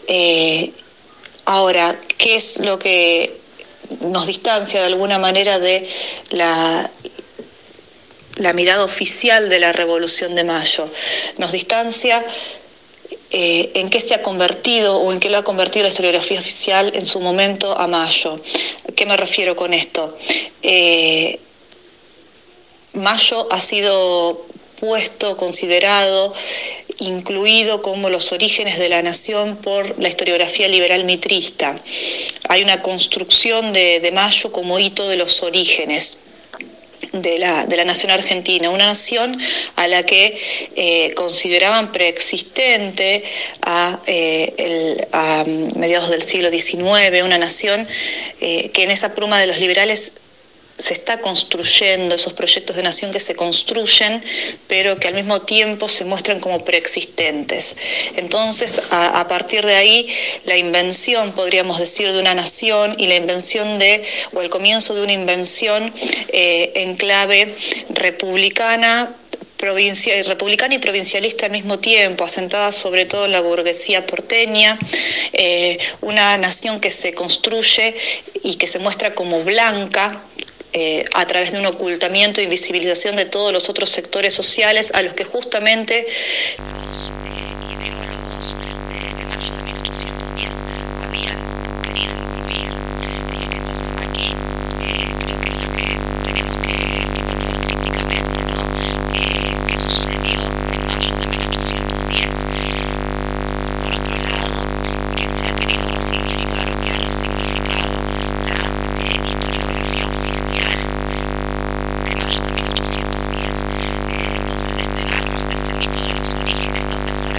Ahora, ¿qué es lo que nos distancia de alguna manera de la mirada oficial de la Revolución de Mayo? Nos distancia en qué se ha convertido o en qué lo ha convertido la historiografía oficial en su momento a Mayo. ¿Qué me refiero con esto? Mayo ha sido puesto, considerado, incluido como los orígenes de la nación por la historiografía liberal mitrista. Hay una construcción de Mayo como hito de los orígenes de la nación argentina, una nación a la que consideraban preexistente a mediados del siglo XIX, una nación que en esa pluma de los liberales se está construyendo, esos proyectos de nación que se construyen, pero que al mismo tiempo se muestran como preexistentes. Entonces, a partir de ahí, la invención, podríamos decir, de una nación y la invención o el comienzo de una invención en clave republicana y provincialista al mismo tiempo, asentada sobre todo en la burguesía porteña, una nación que se construye y que se muestra como blanca, a través de un ocultamiento e invisibilización de todos los otros sectores sociales a los que justamente los ideólogos de Mayo de 1810 habían querido incluir. Entonces aquí creo que es lo que tenemos que pensar críticamente, ¿no? ¿Qué sucedió en Mayo de 1810? Por otro lado, ¿qué se ha querido resignificar o qué ha resignificado la historiografía oficial de Mayo de 1810? Entonces despegarnos de ese mito de los orígenes, no pensar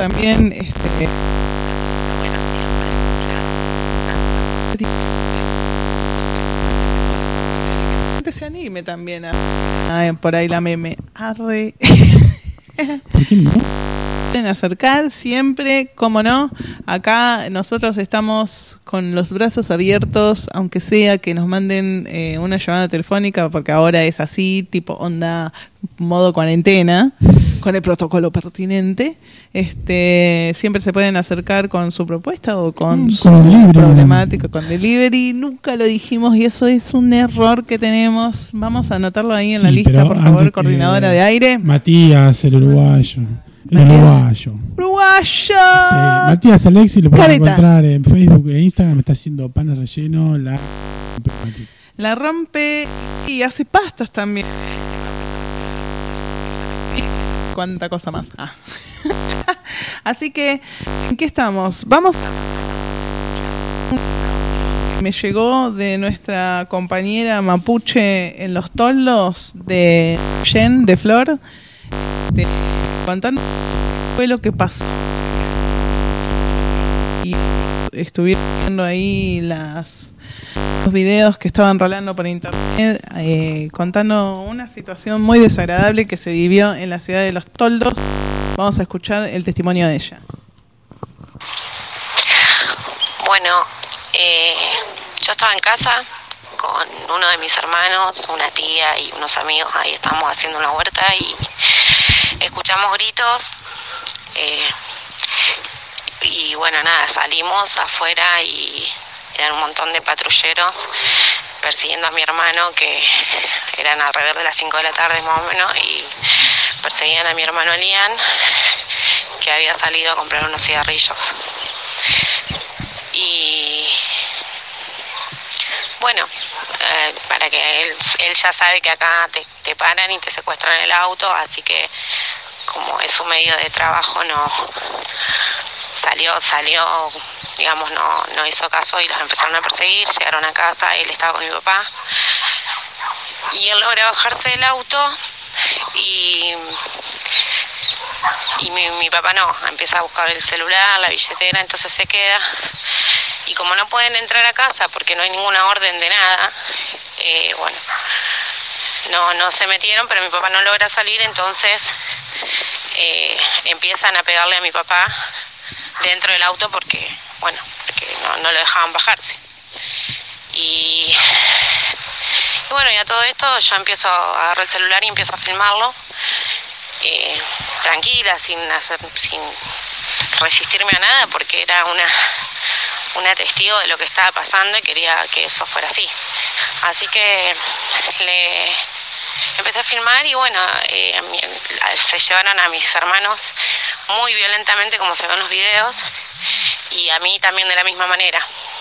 también se anime también a por ahí la meme. Arre. ¿Por qué no? Pueden acercar siempre, como no. Acá nosotros estamos con los brazos abiertos, aunque sea que nos manden una llamada telefónica, porque ahora es así, tipo onda modo cuarentena, con el protocolo pertinente. Siempre se pueden acercar con su propuesta o con su problemática, con delivery. Nunca lo dijimos y eso es un error que tenemos. Vamos a anotarlo ahí en la lista, por favor, coordinadora de aire. Matías, el uruguayo. Uruguayo. Sí, Matías Alexis lo pueden encontrar en Facebook e Instagram. Está haciendo panes rellenos. La rompe y hace pastas también. Cuánta cosa más. Así que, ¿en qué estamos? Vamos. Me llegó de nuestra compañera mapuche en los toldos de Jen, de Flor, contando fue lo que pasó. Y estuvieron viendo ahí los videos que estaban rolando por internet, contando una situación muy desagradable que se vivió en la ciudad de Los Toldos. Vamos a escuchar el testimonio de ella. Bueno, yo estaba en casa con uno de mis hermanos, una tía y unos amigos. Ahí estábamos haciendo una huerta y escuchamos gritos. Y bueno, nada, salimos afuera y eran un montón de patrulleros persiguiendo a mi hermano, que eran alrededor de las 5 de la tarde más o menos, y perseguían a mi hermano Elian, que había salido a comprar unos cigarrillos. Y bueno, para que él ya sabe que acá te paran y te secuestran el auto, así que como es un medio de trabajo, no salió, digamos, no hizo caso y los empezaron a perseguir. Llegaron a casa, él estaba con mi papá y él logra bajarse del auto y mi papá no, empieza a buscar el celular, la billetera, entonces se queda. Y como no pueden entrar a casa porque no hay ninguna orden de nada, bueno, no se metieron, pero mi papá no logra salir, entonces empiezan a pegarle a mi papá dentro del auto porque no lo dejaban bajarse. Y bueno, y a todo esto yo empiezo a agarrar el celular y empiezo a filmarlo, tranquila, sin resistirme a nada, porque era una testigo de lo que estaba pasando y quería que eso fuera así. Así que le empecé a filmar y bueno, se llevaron a mis hermanos muy violentamente, como se ve en los videos, y a mí también de la misma manera.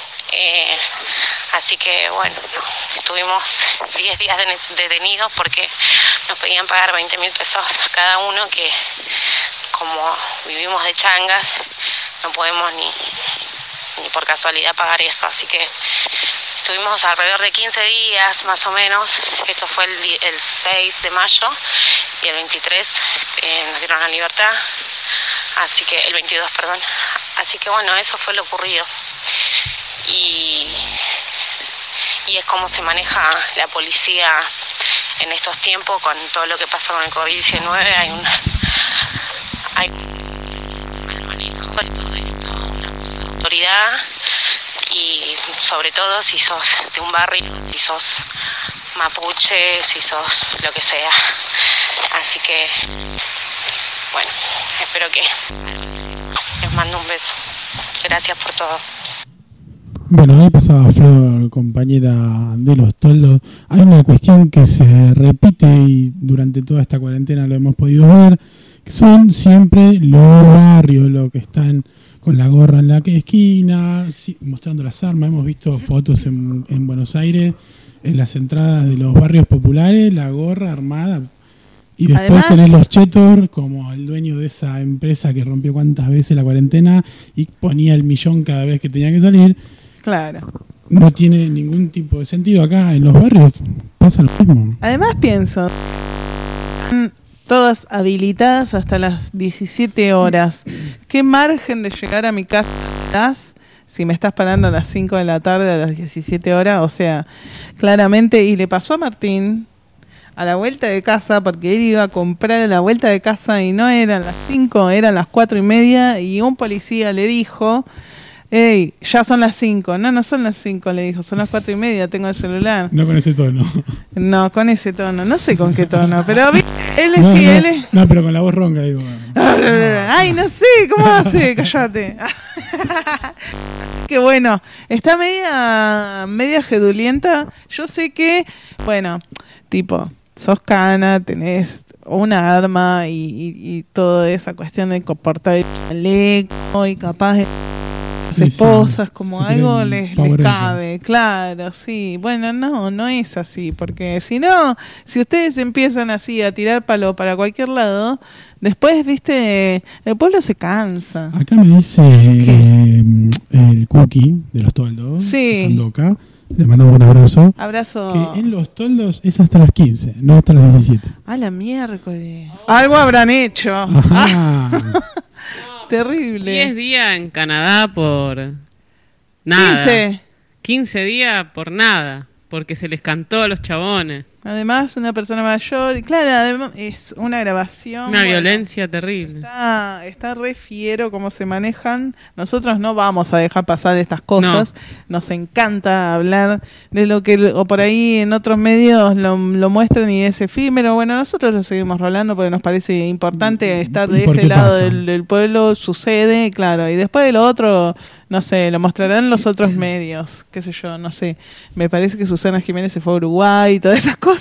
Así que bueno, estuvimos 10 días detenidos porque nos pedían pagar 20.000 pesos cada uno, que como vivimos de changas no podemos ni por casualidad pagar eso. Así que estuvimos alrededor de 15 días más o menos. Esto fue el 6 de mayo y el 23 nos dieron la libertad. Así que el 22, perdón. Así que bueno, eso fue lo ocurrido. Y es como se maneja la policía en estos tiempos con todo lo que pasa con el COVID-19. Hay un manejo de todo esto, una autoridad, y sobre todo si sos de un barrio, si sos mapuche, si sos lo que sea. Así que bueno, espero que les mando un beso. Gracias por todo. Bueno, ahí pasaba Flor, compañera de Los Toldos. Hay una cuestión que se repite y durante toda esta cuarentena lo hemos podido ver, que son siempre los barrios los que están con la gorra en la esquina, mostrando las armas. Hemos visto fotos en Buenos Aires, en las entradas de los barrios populares, la gorra armada. Y después además tenés los chetos, como el dueño de esa empresa que rompió cuántas veces la cuarentena y ponía el millón cada vez que tenía que salir. Claro. No tiene ningún tipo de sentido. Acá en los barrios pasa lo mismo. Además pienso, todas habilitadas hasta las 17 horas. ¿Qué margen de llegar a mi casa das si me estás parando a las 5 de la tarde a las 17 horas? O sea, claramente, y le pasó a Martín a la vuelta de casa, porque él iba a comprar a la vuelta de casa y no eran las 5, eran las 4:30, y un policía le dijo: ¡Ey, ya son las 5! No son las 5, le dijo, son las 4:30, tengo el celular. No con ese tono. No, con ese tono, no sé con qué tono, pero él es... No, pero con la voz ronca, digo. Ay, no sé, ¿cómo hace? Cállate. Que bueno, está media jedulienta. Yo sé que, bueno, tipo, sos cana, tenés una arma y toda esa cuestión de comportar el chaleco y capaz de esposas, como algo les cabe, claro, sí. Bueno, no es así, porque si no, si ustedes empiezan así a tirar palo para cualquier lado, después, viste, el pueblo se cansa. Acá me dice el Cookie de los Toldos, Sandoca, le mandamos un abrazo. Abrazo. Que en los Toldos es hasta las 15, no hasta las 17. A la miércoles. Algo habrán hecho. Terrible. 10 días en Canadá por nada. 15 días por nada, porque se les cantó a los chabones. Además, una persona mayor, y claro, además es una grabación. Una violencia terrible. Está re fiero cómo se manejan. Nosotros no vamos a dejar pasar estas cosas. No. Nos encanta hablar de lo que, o por ahí en otros medios lo muestran y es efímero. Bueno, nosotros lo seguimos rolando porque nos parece importante estar de ese lado del pueblo. Sucede, claro. Y después de lo otro, no sé, lo mostrarán los otros medios. Qué sé yo, no sé. Me parece que Susana Jiménez se fue a Uruguay y todas esas cosas.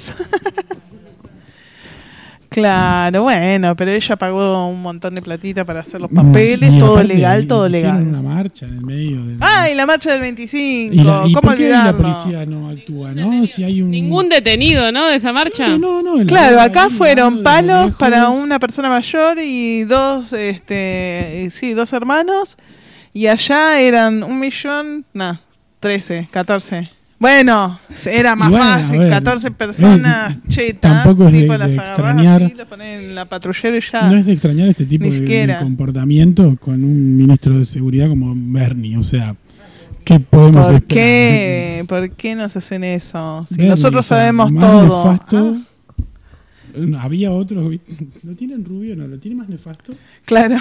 Claro, bueno, pero ella pagó un montón de platita para hacer los papeles, sí, todo legal, todo legal. Hicieron una marcha en el medio. ¡Ay, la marcha del 25! ¿Y por qué la policía no actúa, no? Si hay ningún detenido, ¿no? De esa marcha. No. Claro, acá fueron palos para una persona mayor y dos hermanos, y allá eran 14. Bueno, era más fácil, 14 personas chetas, tampoco es tipo de extrañar, así, los ponen en la patrullera y ya. No es de extrañar este tipo de comportamiento con un ministro de seguridad como Bernie, o sea, ¿qué podemos esperar? ¿Por qué nos hacen eso? Si Bernie, nosotros sabemos todo. Nefasto, había otros, ¿lo tienen rubio? No, ¿lo tiene más nefasto? Claro.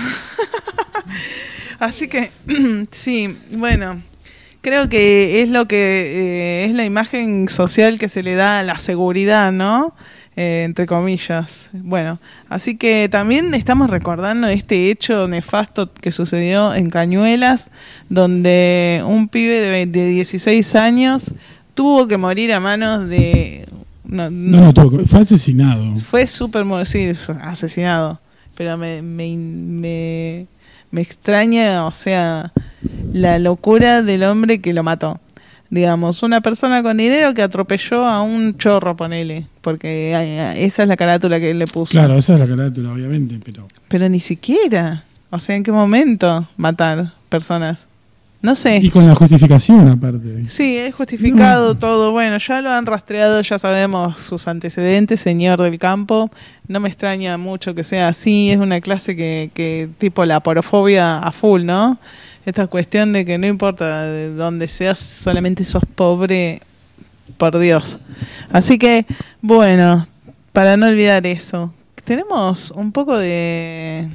Así que, sí, bueno. Creo que es lo que es la imagen social que se le da a la seguridad, ¿no? Entre comillas. Bueno, así que también estamos recordando este hecho nefasto que sucedió en Cañuelas, donde un pibe de 16 años tuvo que morir a manos de... fue asesinado. Fue asesinado. Pero me extraña, o sea, la locura del hombre que lo mató. Digamos, una persona con dinero que atropelló a un chorro, ponele, porque esa es la carátula que él le puso. Claro, esa es la carátula, obviamente, pero ni siquiera, o sea, ¿en qué momento matar personas? No sé. Y con la justificación, aparte. Sí, es justificado todo. Bueno, ya lo han rastreado, ya sabemos sus antecedentes, señor del campo. No me extraña mucho que sea así. Es una clase que tipo la porofobia a full, ¿no? Esta cuestión de que no importa de dónde seas, solamente sos pobre, por Dios. Así que, bueno, para no olvidar eso, tenemos un poco de...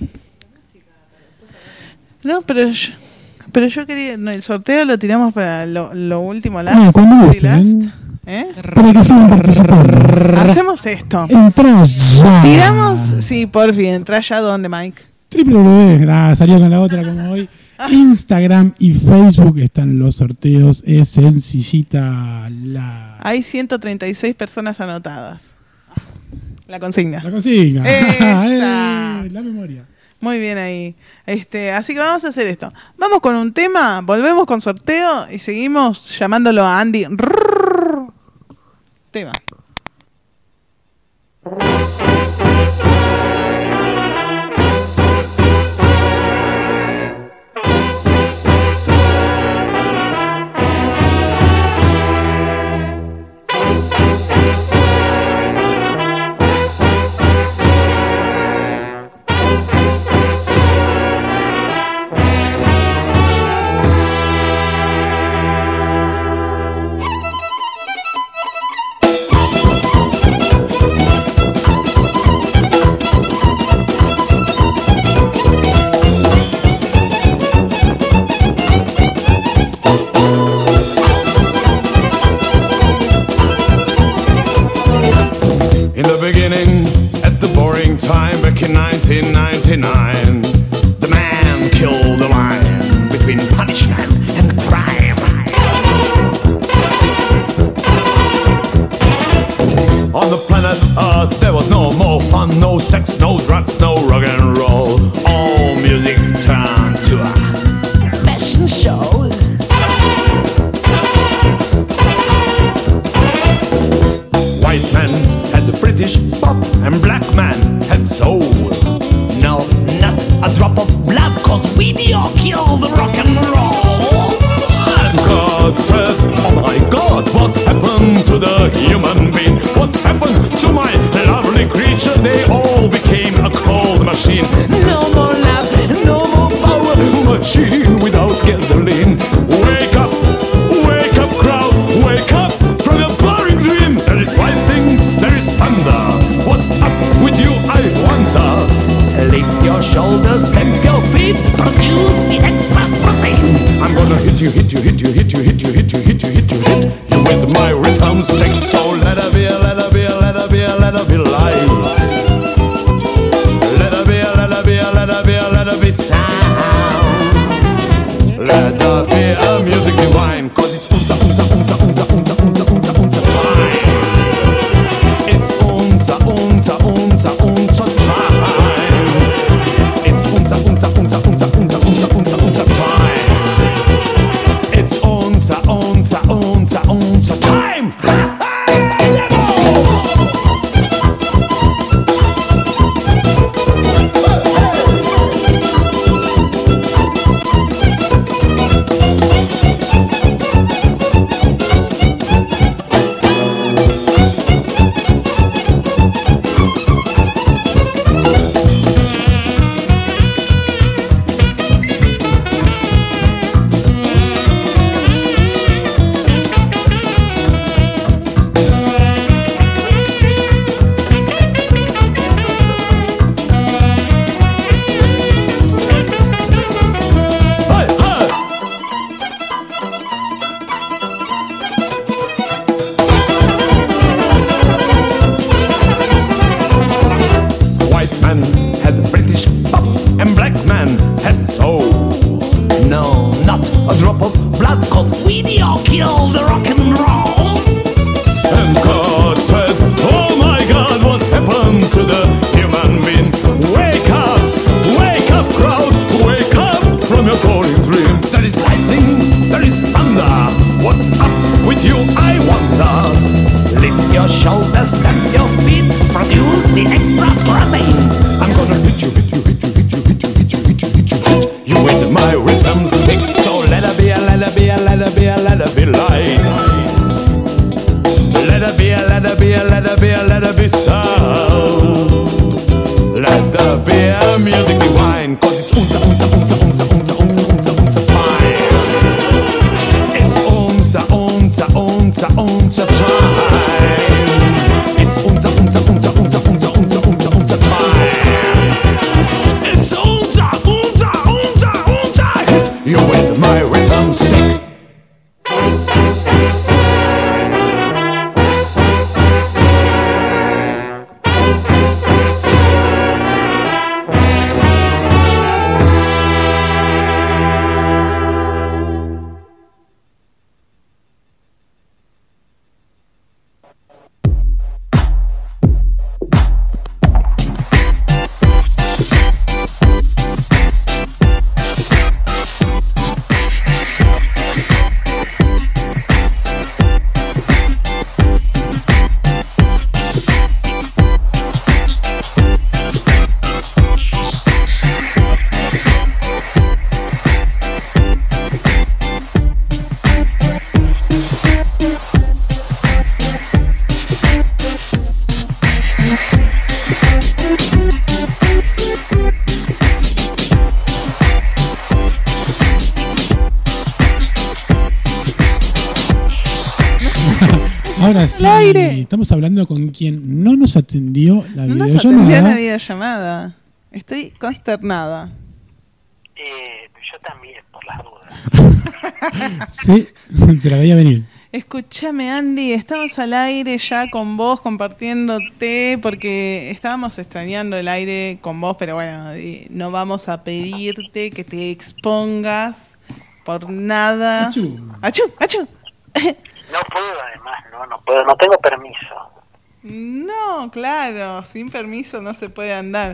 No, pero yo quería... No, el sorteo lo tiramos para lo último, cuando gusten. Para que sigan participando. Hacemos esto. Entrás ya. Tiramos, sí, por fin. Entrás ya, ¿dónde, Mike? Salió con la otra como hoy. Instagram y Facebook están los sorteos. Es sencillita la... Hay 136 personas anotadas. La consigna. La consigna. La memoria. Muy bien ahí. Así que vamos a hacer esto. Vamos con un tema, volvemos con sorteo y seguimos llamándolo a Andy. Tema. 1999, the man killed the line between punishment and crime. On the planet Earth there was no more fun, no sex, no drugs, no rock and roll. All music turned to a fashion show. White man had the British pop and black man had soul. No, not a drop of blood, cause video killed the rock and roll. And God said, oh my God, what's happened to the human being? What's happened to my lovely creature? They all became a cold machine. No more love, no more power, machine without gasoline. Wake up crowd, wake up from your boring dream. There is lightning, there is thunder. What's up with you, I wonder? Lift your shoulders, stamp your feet, produce the extra protein. I'm gonna hit you with my rhythm stick. So let her be, let her be, let her be, let her be light. Let her be, let her be, let her be, let her be sound. Let her be a music divine, cause it's unza time. It's unza time. It's unza time. It's unza time. Ahora sí, estamos hablando con quien no nos atendió la videollamada. No nos atendió la videollamada. Estoy consternada. Yo también, por las dudas. Sí, se la veía venir. Escúchame, Andy, estamos al aire ya con vos compartiéndote porque estábamos extrañando el aire con vos, pero bueno, no vamos a pedirte que te expongas por nada. Achú. ¡Achú! ¡Achú! No puedo, además, no puedo, no tengo permiso. No, claro, sin permiso no se puede andar.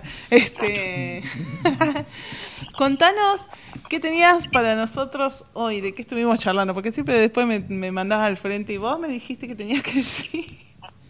Contanos qué tenías para nosotros hoy, de qué estuvimos charlando, porque siempre después me mandás al frente y vos me dijiste que tenías que decir.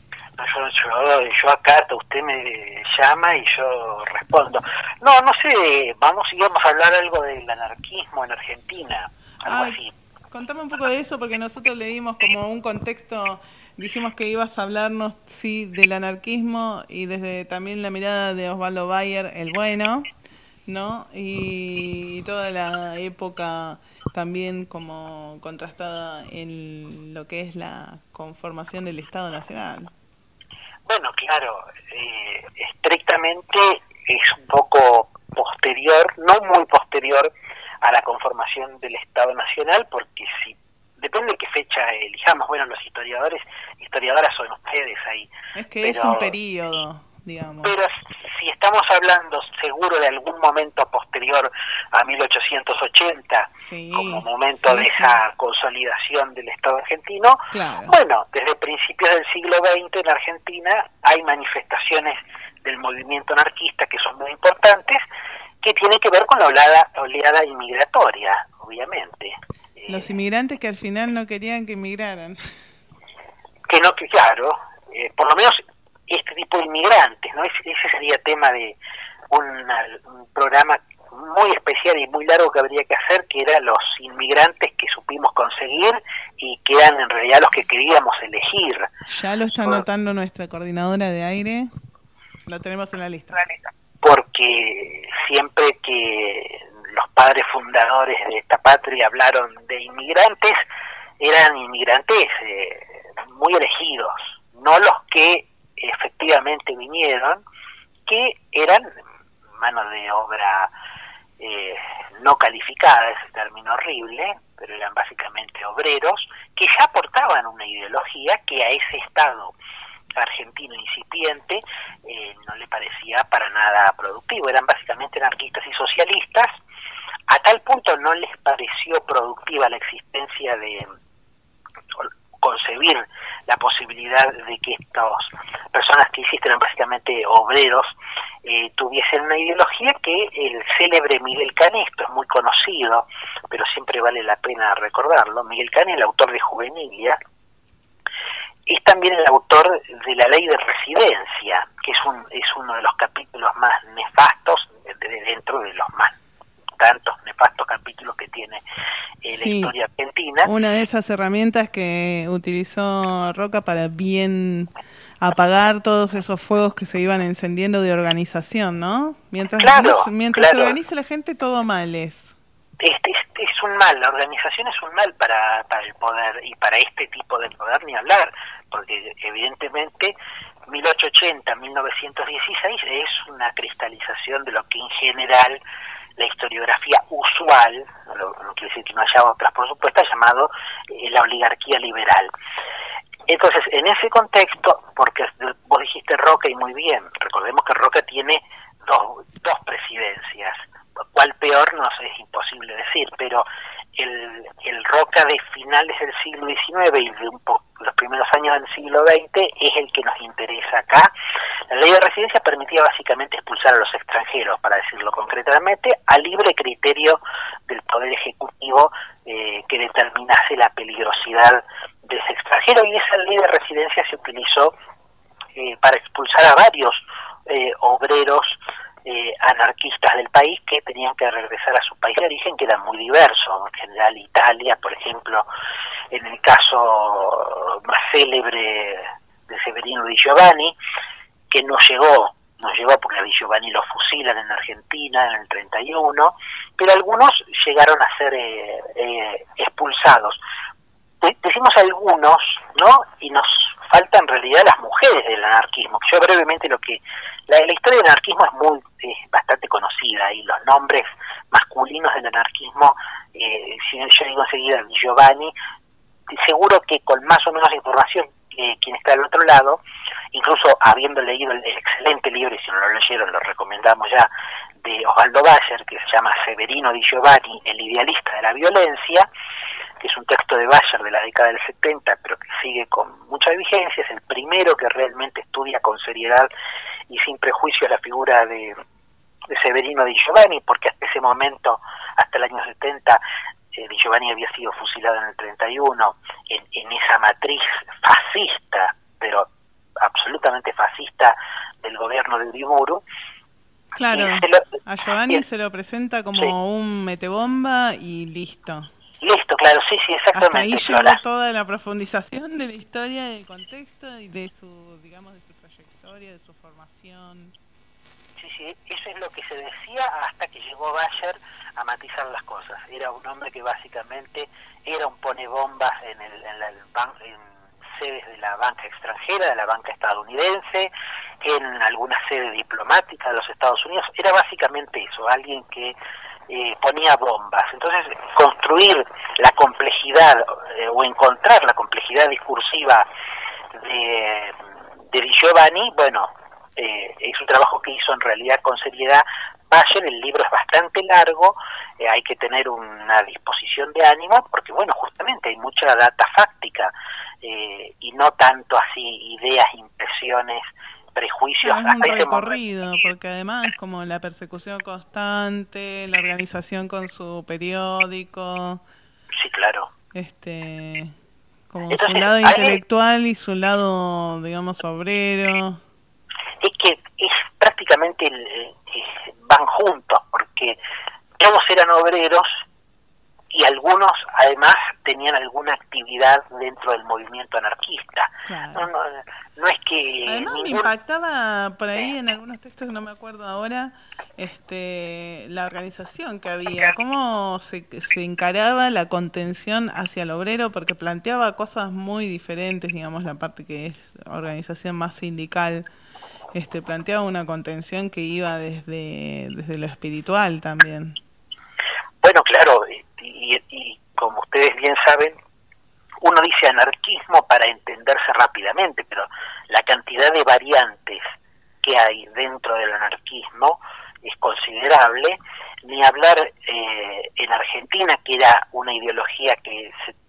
Yo acá, usted me llama y yo respondo. No sé, íbamos a hablar algo del anarquismo en Argentina, algo así. Contame un poco de eso, porque nosotros le dimos como un contexto, dijimos que ibas a hablarnos, sí, del anarquismo y desde también la mirada de Osvaldo Bayer, el bueno, ¿no? Y toda la época también como contrastada en lo que es la conformación del Estado Nacional. Bueno, claro, estrictamente es un poco posterior, no muy posterior a la conformación del Estado Nacional, porque si depende de qué fecha elijamos, bueno, los historiadoras son ustedes ahí. Es que es un periodo, digamos. Pero si estamos hablando seguro de algún momento posterior a 1880, sí, como momento de esa consolidación del Estado argentino, claro. Bueno, desde principios del siglo XX en Argentina hay manifestaciones del movimiento anarquista que son muy importantes, que tiene que ver con la oleada inmigratoria, obviamente. Los inmigrantes que al final no querían que inmigraran. Que claro, por lo menos este tipo de inmigrantes, ¿no? Ese sería tema de un programa muy especial y muy largo que habría que hacer, que eran los inmigrantes que supimos conseguir y que eran en realidad los que queríamos elegir. Ya lo está notando nuestra coordinadora de aire, lo tenemos en la lista. Porque siempre que los padres fundadores de esta patria hablaron de inmigrantes, eran inmigrantes muy elegidos, no los que efectivamente vinieron, que eran mano de obra no calificada, ese término horrible, pero eran básicamente obreros, que ya aportaban una ideología que a ese Estado argentino incipiente no le parecía para nada productivo. Eran básicamente anarquistas y socialistas. A tal punto no les pareció productiva la existencia de concebir la posibilidad de que estas personas que eran básicamente obreros tuviesen una ideología, que el célebre Miguel Cané, esto es muy conocido, pero siempre vale la pena recordarlo, Miguel Cané, el autor de Juvenilia, es también el autor de la Ley de Residencia, que es uno de los capítulos más nefastos dentro de los más tantos nefastos capítulos que tiene la historia argentina. Una de esas herramientas que utilizó Roca para bien apagar todos esos fuegos que se iban encendiendo de organización, ¿no? Mientras se organice la gente, todo mal es. Es un mal, la organización es un mal para el poder, y para este tipo de poder ni hablar, porque evidentemente 1880-1916 es una cristalización de lo que en general la historiografía usual, no quiere decir que no haya otras por supuesto, llamado la oligarquía liberal. Entonces, en ese contexto, porque vos dijiste Roca y muy bien, recordemos que Roca tiene dos presidencias, cuál peor no sé, es imposible decir, pero el Roca de finales del siglo XIX y de los primeros años del siglo XX es el que nos interesa acá. La ley de residencia permitía básicamente expulsar a los extranjeros, para decirlo concretamente, a libre criterio del Poder Ejecutivo que determinase la peligrosidad de ese extranjero, y esa ley de residencia se utilizó para expulsar a varios obreros anarquistas del país que tenían que regresar a su país de origen, que era muy diverso, en general Italia, por ejemplo, en el caso más célebre de Severino Di Giovanni, que no llegó porque a Di Giovanni lo fusilan en Argentina en el 31, pero algunos llegaron a ser expulsados. Decimos algunos, ¿no? Y nos faltan en realidad las mujeres del anarquismo. Yo brevemente la historia del anarquismo es bastante conocida, y los nombres masculinos del anarquismo, si yo digo enseguida Di Giovanni, seguro que con más o menos información quien está al otro lado, incluso habiendo leído el excelente libro, y si no lo leyeron lo recomendamos ya, de Osvaldo Bayer, que se llama Severino Di Giovanni, el idealista de la violencia, que es un texto de Bayer de la década del 70, pero que sigue con mucha vigencia, es el primero que realmente estudia con seriedad y sin prejuicio la figura de Severino Di Giovanni, porque hasta ese momento, hasta el año 70, Di Giovanni había sido fusilado en el 31, en esa matriz fascista, pero absolutamente fascista, del gobierno de Uriburu. Claro, a Giovanni se lo presenta como un metebomba y listo. Listo, claro, sí, exactamente. Hasta ahí llegó toda la profundización de la historia, del contexto y de su, digamos, de su trayectoria, de su formación. Sí, eso es lo que se decía hasta que llegó Bayer a matizar las cosas. Era un hombre que básicamente era un ponebombas en sedes de la banca extranjera, de la banca estadounidense, en alguna sede diplomática de los Estados Unidos. Era básicamente eso, alguien que ponía bombas. Entonces, construir la complejidad o encontrar la complejidad discursiva de Di Giovanni, bueno, es un trabajo que hizo en realidad con seriedad Bayer. El libro es bastante largo, hay que tener una disposición de ánimo, porque bueno, justamente hay mucha data fáctica y no tanto así ideas, impresiones, prejuicios. Es un recorrido, porque además como la persecución constante, la organización con su periódico. Sí, claro. Como entonces, su lado intelectual y su lado, digamos, obrero. Es que es prácticamente van juntos, porque todos eran obreros y algunos además tenían alguna actividad dentro del movimiento anarquista. Claro. No es que además me impactaba por ahí en algunos textos que no me acuerdo ahora, la organización que había, cómo se encaraba la contención hacia el obrero, porque planteaba cosas muy diferentes, digamos, la parte que es organización más sindical. Planteaba una contención que iba desde lo espiritual también. Bueno, claro, y como ustedes bien saben, uno dice anarquismo para entenderse rápidamente, pero la cantidad de variantes que hay dentro del anarquismo es considerable. Ni hablar en Argentina, que era una ideología que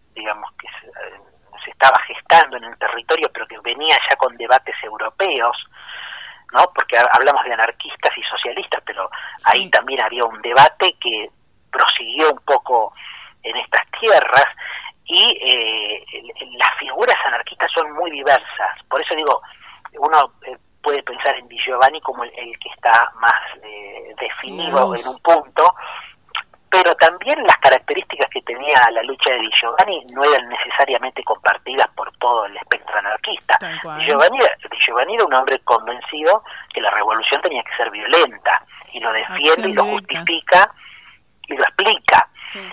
se estaba gestando en el territorio, pero que venía ya con debates europeos, ¿no? Porque hablamos de anarquistas y socialistas, pero ahí también había un debate que prosiguió un poco en estas tierras, y las figuras anarquistas son muy diversas. Por eso digo, uno puede pensar en Di Giovanni como el que está más definido en un punto, pero también las características que tenía la lucha de Di Giovanni no eran necesariamente compartidas por todo el espectro anarquista. Di Giovanni era un hombre convencido que la revolución tenía que ser violenta, y lo defiende y lo justifica y lo explica.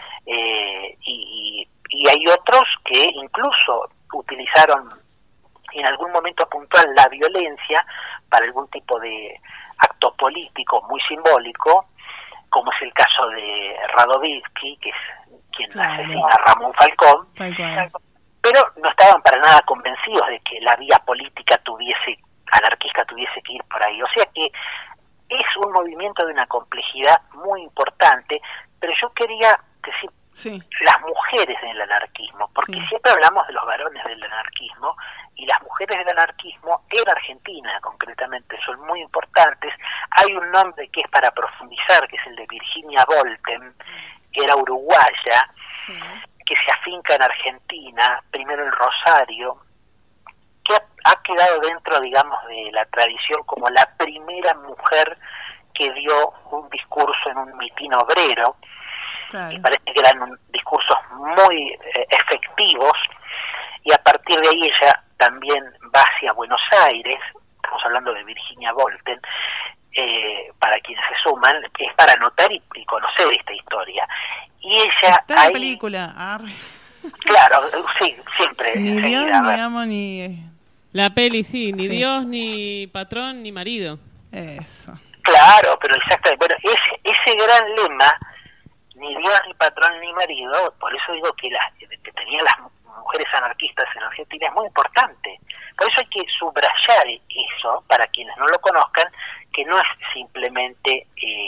Y hay otros que incluso utilizaron en algún momento puntual la violencia para algún tipo de acto político muy simbólico, como es el caso de Radovínsky, que es quien asesina a Ramón Falcón, pero no estaban para nada convencidos de que la vía política anarquista tuviese que ir por ahí. O sea que es un movimiento de una complejidad muy importante, pero yo quería decir las mujeres del anarquismo, porque siempre hablamos de los varones del anarquismo, y las mujeres del anarquismo en Argentina concretamente son muy importantes. Hay un nombre que es para profundizar, que es el de Virginia Volten, que era uruguaya, que se afinca en Argentina, primero en Rosario, que ha quedado dentro, digamos, de la tradición como la primera mujer que dio un discurso en un mitin obrero. Y parece que eran discursos muy efectivos, y a partir de ahí ella también va hacia Buenos Aires. Estamos hablando de Virginia Volten, para quienes se suman, es para anotar y conocer esta historia. Y ella está en la película. Claro, sí, siempre. Ni Dios, ni amo, ni... La peli, ni Dios, ni patrón, ni marido. Eso. Claro, pero exactamente. Bueno, ese gran lema, ni Dios, ni patrón, ni marido, por eso digo que tenía las mujeres anarquistas en Argentina es muy importante. Por eso hay que subrayar eso, para quienes no lo conozcan, que no es simplemente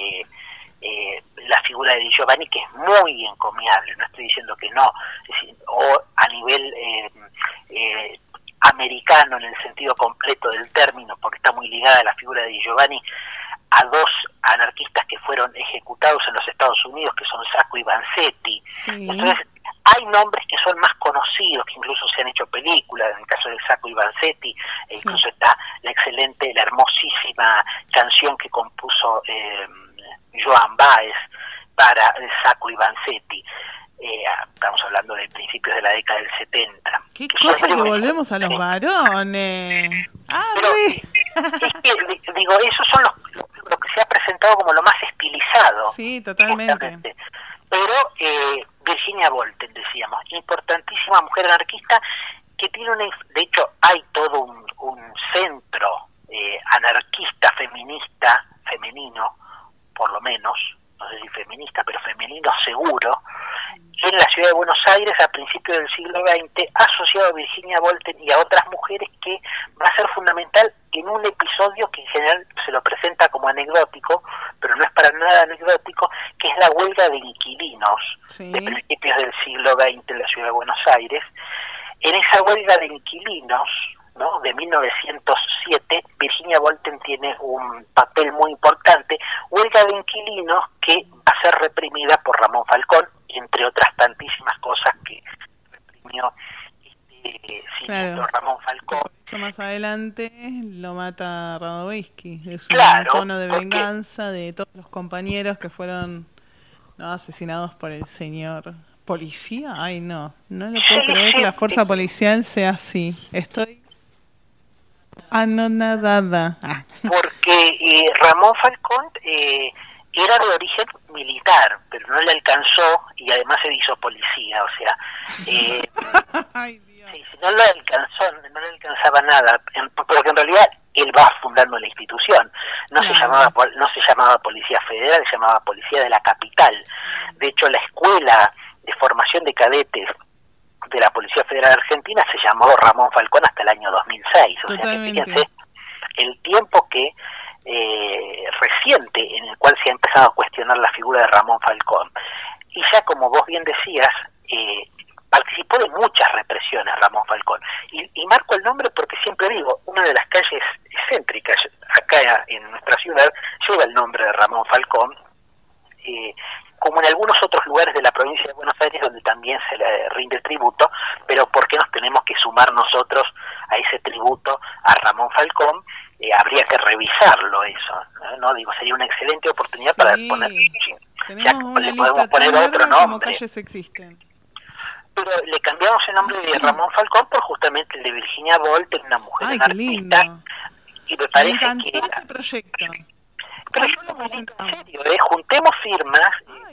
la figura de Di Giovanni, que es muy encomiable, no estoy diciendo que no, o a nivel americano en el sentido completo del término, porque está muy ligada a la figura de Di Giovanni, a dos anarquistas que fueron ejecutados en los Estados Unidos, que son Sacco y Vanzetti. Sí. Entonces, hay nombres que son más conocidos, que incluso se han hecho películas, en el caso de Sacco y Vanzetti, e incluso está la hermosísima canción que compuso Joan Baez para Sacco y Vanzetti. Estamos hablando de principios de la década del 70. ¿Qué cosa que volvemos a los varones? Pero, es que, digo, esos son lo que se ha presentado como lo más estilizado. Sí, totalmente. Pero Virginia Volten, decíamos, importantísima mujer anarquista que tiene de hecho hay todo un centro anarquista femenino, por lo menos, no sé si feminista, pero femenino seguro, en la ciudad de Buenos Aires a principios del siglo XX, asociado a Virginia Volten y a otras mujeres, que va a ser fundamental en un episodio que en general se lo presenta como anecdótico, pero no es para nada anecdótico, que es la huelga de inquilinos de principios del siglo XX en la ciudad de Buenos Aires. En esa huelga de inquilinos, ¿no?, de 1907, Virginia Volten tiene un papel muy importante, huelga de inquilinos que va a ser reprimida por Ramón Falcón, entre otras tantísimas cosas que reprimió Ramón Falcón. Eso más adelante lo mata Radovisky, es un tono de venganza de todos los compañeros que fueron asesinados por el señor policía. Ay, no lo puedo creer que la fuerza policial sea así. Estoy anonadada. Porque Ramón Falcón era de origen militar, pero no le alcanzó y además se hizo policía, o sea, Ay, Dios. Sí, no le alcanzaba nada, porque en realidad él va fundando la institución, no se llamaba Policía Federal, se llamaba Policía de la Capital. De hecho, la escuela de formación de cadetes de la Policía Federal Argentina se llamó Ramón Falcón hasta el año 2006, o sea que fíjense el tiempo que reciente en el cual se ha empezado a cuestionar la figura de Ramón Falcón. Y ya, como vos bien decías, participó de muchas represiones Ramón Falcón. Y marco el nombre porque siempre digo, una de las calles céntricas acá en nuestra ciudad lleva el nombre de Ramón Falcón, como en algunos otros lugares de la provincia de Buenos Aires donde también se le rinde tributo, pero ¿por qué nos tenemos que sumar nosotros a ese tributo a Ramón Falcón? Habría que revisarlo eso, ¿no? Digo, sería una excelente oportunidad para poner, le podemos poner otro nombre. Como calles existen. Pero le cambiamos el nombre de Ramón Falcón por justamente el de Virginia Volten, una mujer anarquista. Y me parece encantó ese proyecto. Pero yo lo milito en serio, juntemos firmas,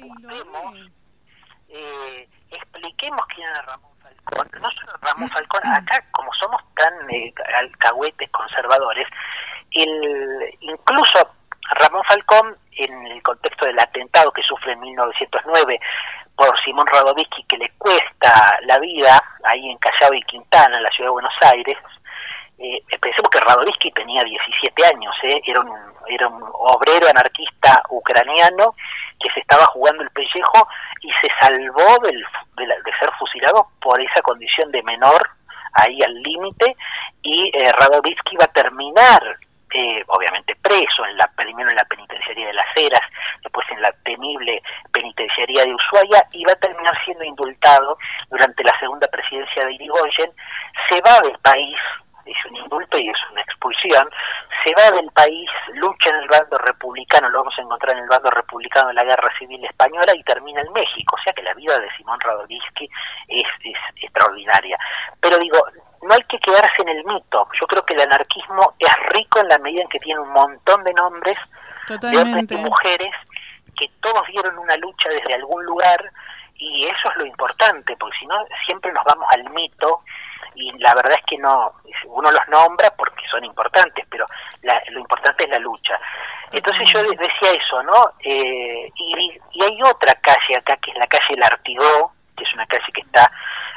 expliquemos quién era Ramón Falcón. No solo Ramón Falcón, acá como somos tan alcahuetes conservadores, incluso Ramón Falcón, en el contexto del atentado que sufre en 1909 por Simón Radovisky, que le cuesta la vida ahí en Callao y Quintana, en la ciudad de Buenos Aires, pensemos que Radovisky tenía 17 años, era un obrero anarquista ucraniano que se estaba jugando el pellejo y se salvó de ser fusilado por esa condición de menor ahí al límite, y Radovisky va a terminar obviamente preso, primero en la penitenciaría de Las Heras, después en la temible penitenciaría de Ushuaia, y va a terminar siendo indultado durante la segunda presidencia de Irigoyen. Se va del país, es un indulto y es una expulsión, se va del país, lucha en el bando republicano, lo vamos a encontrar en el bando republicano de la Guerra Civil Española, y termina en México. O sea que la vida de Simón Radovisky es extraordinaria. Pero digo, no hay que quedarse en el mito. Yo creo que el anarquismo es rico en la medida en que tiene un montón de nombres, de hombres y mujeres, que todos dieron una lucha desde algún lugar, y eso es lo importante, porque si no siempre nos vamos al mito, y la verdad es que no, uno los nombra porque son importantes, pero lo importante es la lucha. Entonces yo les decía eso, ¿no? Y hay otra calle acá, que es la calle El Artigó, que es una calle que está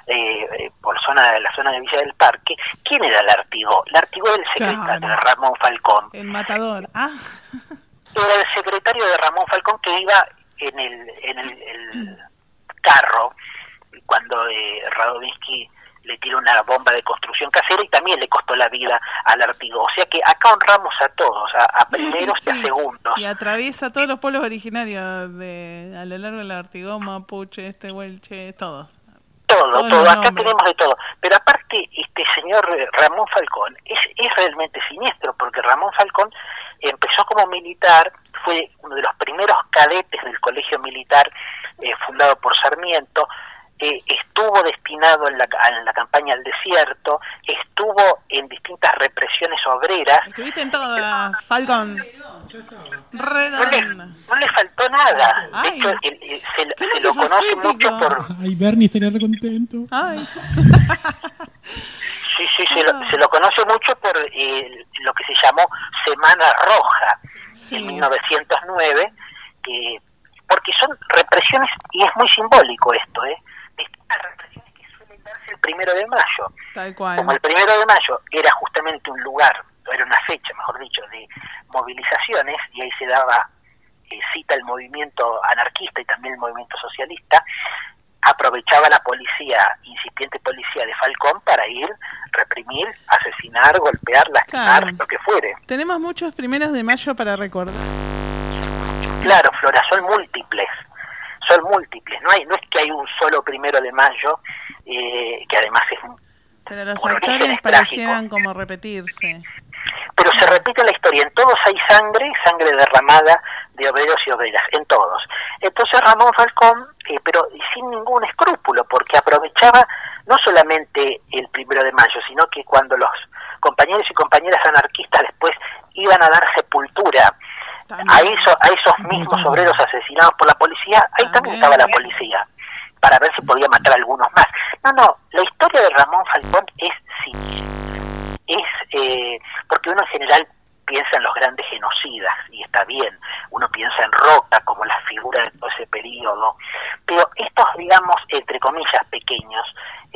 por la zona de Villa del Parque. ¿Quién era Lartigó? Lartigó era el secretario de Ramón Falcón. El matador. Ah. Era el secretario de Ramón Falcón que iba en el carro cuando Radovinsky le tiró una bomba de construcción casera y también le costó la vida al Lartigó. O sea que acá honramos a todos, a primeros y a segundos. Y atraviesa todos los pueblos originarios a lo largo del Lartigó, Mapuche, Huelche, todos. Todo. Acá tenemos de todo. Pero aparte, este señor Ramón Falcón es realmente siniestro, porque Ramón Falcón empezó como militar, fue uno de los primeros cadetes del colegio militar fundado por Sarmiento, estuvo destinado en la campaña al desierto, estuvo en distintas represiones obreras. Estuviste en todas, Falcón. No le faltó nada. De hecho, se lo conoce mucho por... Ay, Bernie estaría recontento. Ay. Sí, se lo conoce mucho por lo que se llamó Semana Roja en 1909, porque son represiones, y es muy simbólico esto, distintas represiones que suelen darse el 1 de mayo. Tal cual. Como el 1 de mayo era justamente un lugar, era una fecha, mejor dicho, de movilizaciones, y ahí se daba cita el movimiento anarquista y también el movimiento socialista, aprovechaba la incipiente policía de Falcón para ir, reprimir, asesinar, golpear, lastimar, lo que fuere. Tenemos muchos 1 de mayo para recordar. Claro, Flora, son múltiples. No es que hay un solo 1 de mayo, que además es pero los actores parecieran como repetirse. Pero se repite la historia, en todos hay sangre derramada de obreros y obreras, en todos. Entonces Ramón Falcón, pero sin ningún escrúpulo, porque aprovechaba no solamente el 1 de mayo, sino que cuando los compañeros y compañeras anarquistas después iban a dar sepultura a esos mismos obreros asesinados por la policía, ahí también estaba la policía, para ver si podía matar a algunos más. No, la historia de Ramón Falcón es porque uno en general piensa en los grandes genocidas, y está bien, uno piensa en Roca como la figura de todo ese periodo, pero estos, digamos, entre comillas, pequeños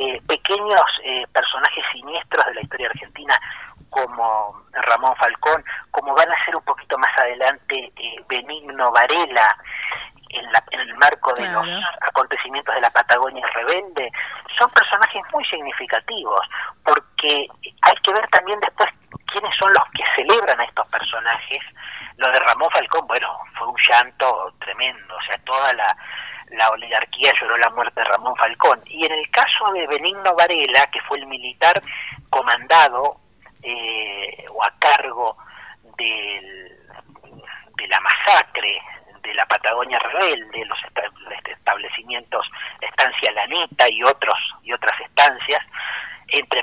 personajes siniestros de la historia argentina, como Ramón Falcón, como van a ser un poquito más adelante Benigno Varela, en el marco de los acontecimientos de la Patagonia Rebelde, son personajes muy significativos, porque hay que ver también después quiénes son los que celebran a estos personajes. Lo de Ramón Falcón, bueno, fue un llanto tremendo, o sea, toda la oligarquía lloró la muerte de Ramón Falcón. Y en el caso de Benigno Varela, que fue el militar comandado o a cargo de la masacre de la Patagonia Rebelde, los establecimientos, la estancia Lanita y otras estancias, entre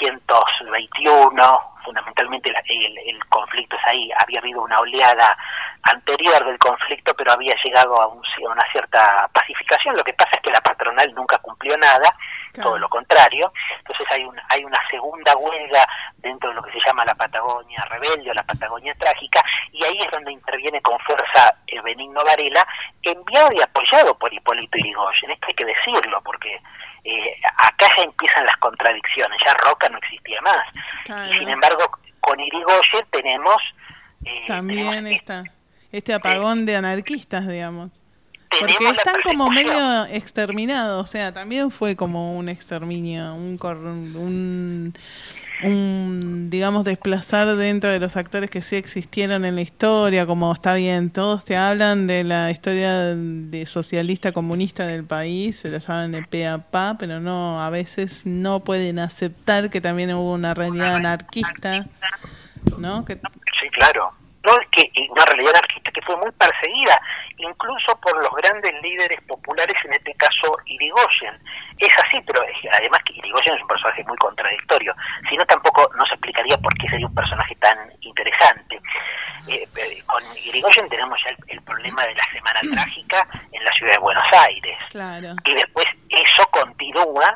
1921, fundamentalmente el conflicto es ahí, había habido una oleada anterior del conflicto, pero había llegado a una cierta pacificación. Lo que pasa es que la patronal nunca cumplió nada, todo lo contrario. Entonces hay una segunda huelga dentro de lo que se llama la Patagonia Rebelde o la Patagonia Trágica, y ahí es donde interviene con fuerza Benigno Varela, enviado y apoyado por Hipólito Yrigoyen. Esto hay que decirlo, porque acá ya empiezan las contradicciones, ya Roca no existía más. Y sin embargo, con Yrigoyen tenemos... también este apagón de anarquistas, digamos. Porque están como medio exterminados, o sea, también fue como un exterminio, un digamos, desplazar dentro de los actores que sí existieron en la historia, como está bien, todos te hablan de la historia de socialista comunista del país, se la saben de pe a pa, pero no, a veces no pueden aceptar que también hubo una realidad anarquista, ¿no? Sí, claro. No, es que una realidad anarquista que fue muy perseguida, incluso por los grandes líderes populares, en este caso Yrigoyen. Es así, pero además que Yrigoyen es un personaje muy contradictorio, si no tampoco no se explicaría por qué sería un personaje tan interesante. Con Yrigoyen tenemos ya el problema de la Semana Trágica en la ciudad de Buenos Aires. Claro. Y después eso continúa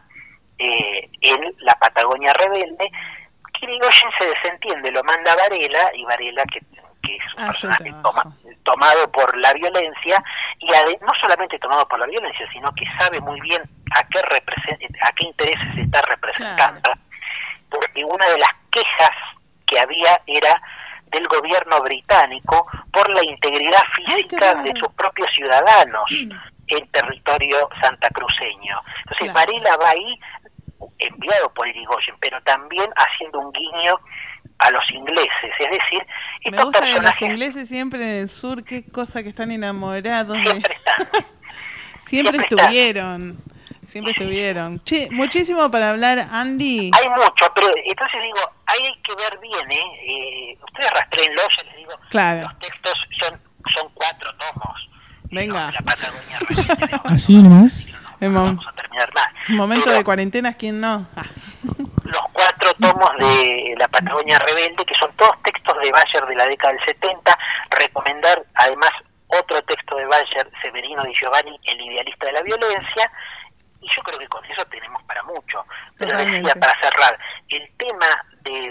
en la Patagonia Rebelde. Yrigoyen se desentiende, lo manda a Varela, y Varela, que que es un personaje tomado por la violencia, y no solamente tomado por la violencia, sino que sabe muy bien a qué intereses se está representando, claro. Porque una de las quejas que había era del gobierno británico por la integridad física de sus propios ciudadanos en territorio santacruceño. Entonces, claro. Varela va ahí enviado por Irigoyen, pero también haciendo un guiño a los ingleses, es decir, me gusta que los ingleses siempre en el sur, qué cosa que están enamorados, siempre están. siempre estuvieron. Siempre estuvieron. Che, muchísimo para hablar, Andy. Hay mucho, pero entonces digo, ahí hay que ver bien, ustedes rastréenlo, ya les digo, claro. Los textos son 4 tomos. Venga. La Patagonia Rebelde. ¿Así nomás? No vamos a terminar más. Momento pero, de cuarentena, ¿quién no? Los 4 tomos de La Patagonia Rebelde, que son todos textos de Bayer de la década del 70, recomendar además otro texto de Bayer, Severino Di Giovanni, El idealista de la violencia. Y yo creo que con eso tenemos para mucho. Pero decía, para cerrar, el tema de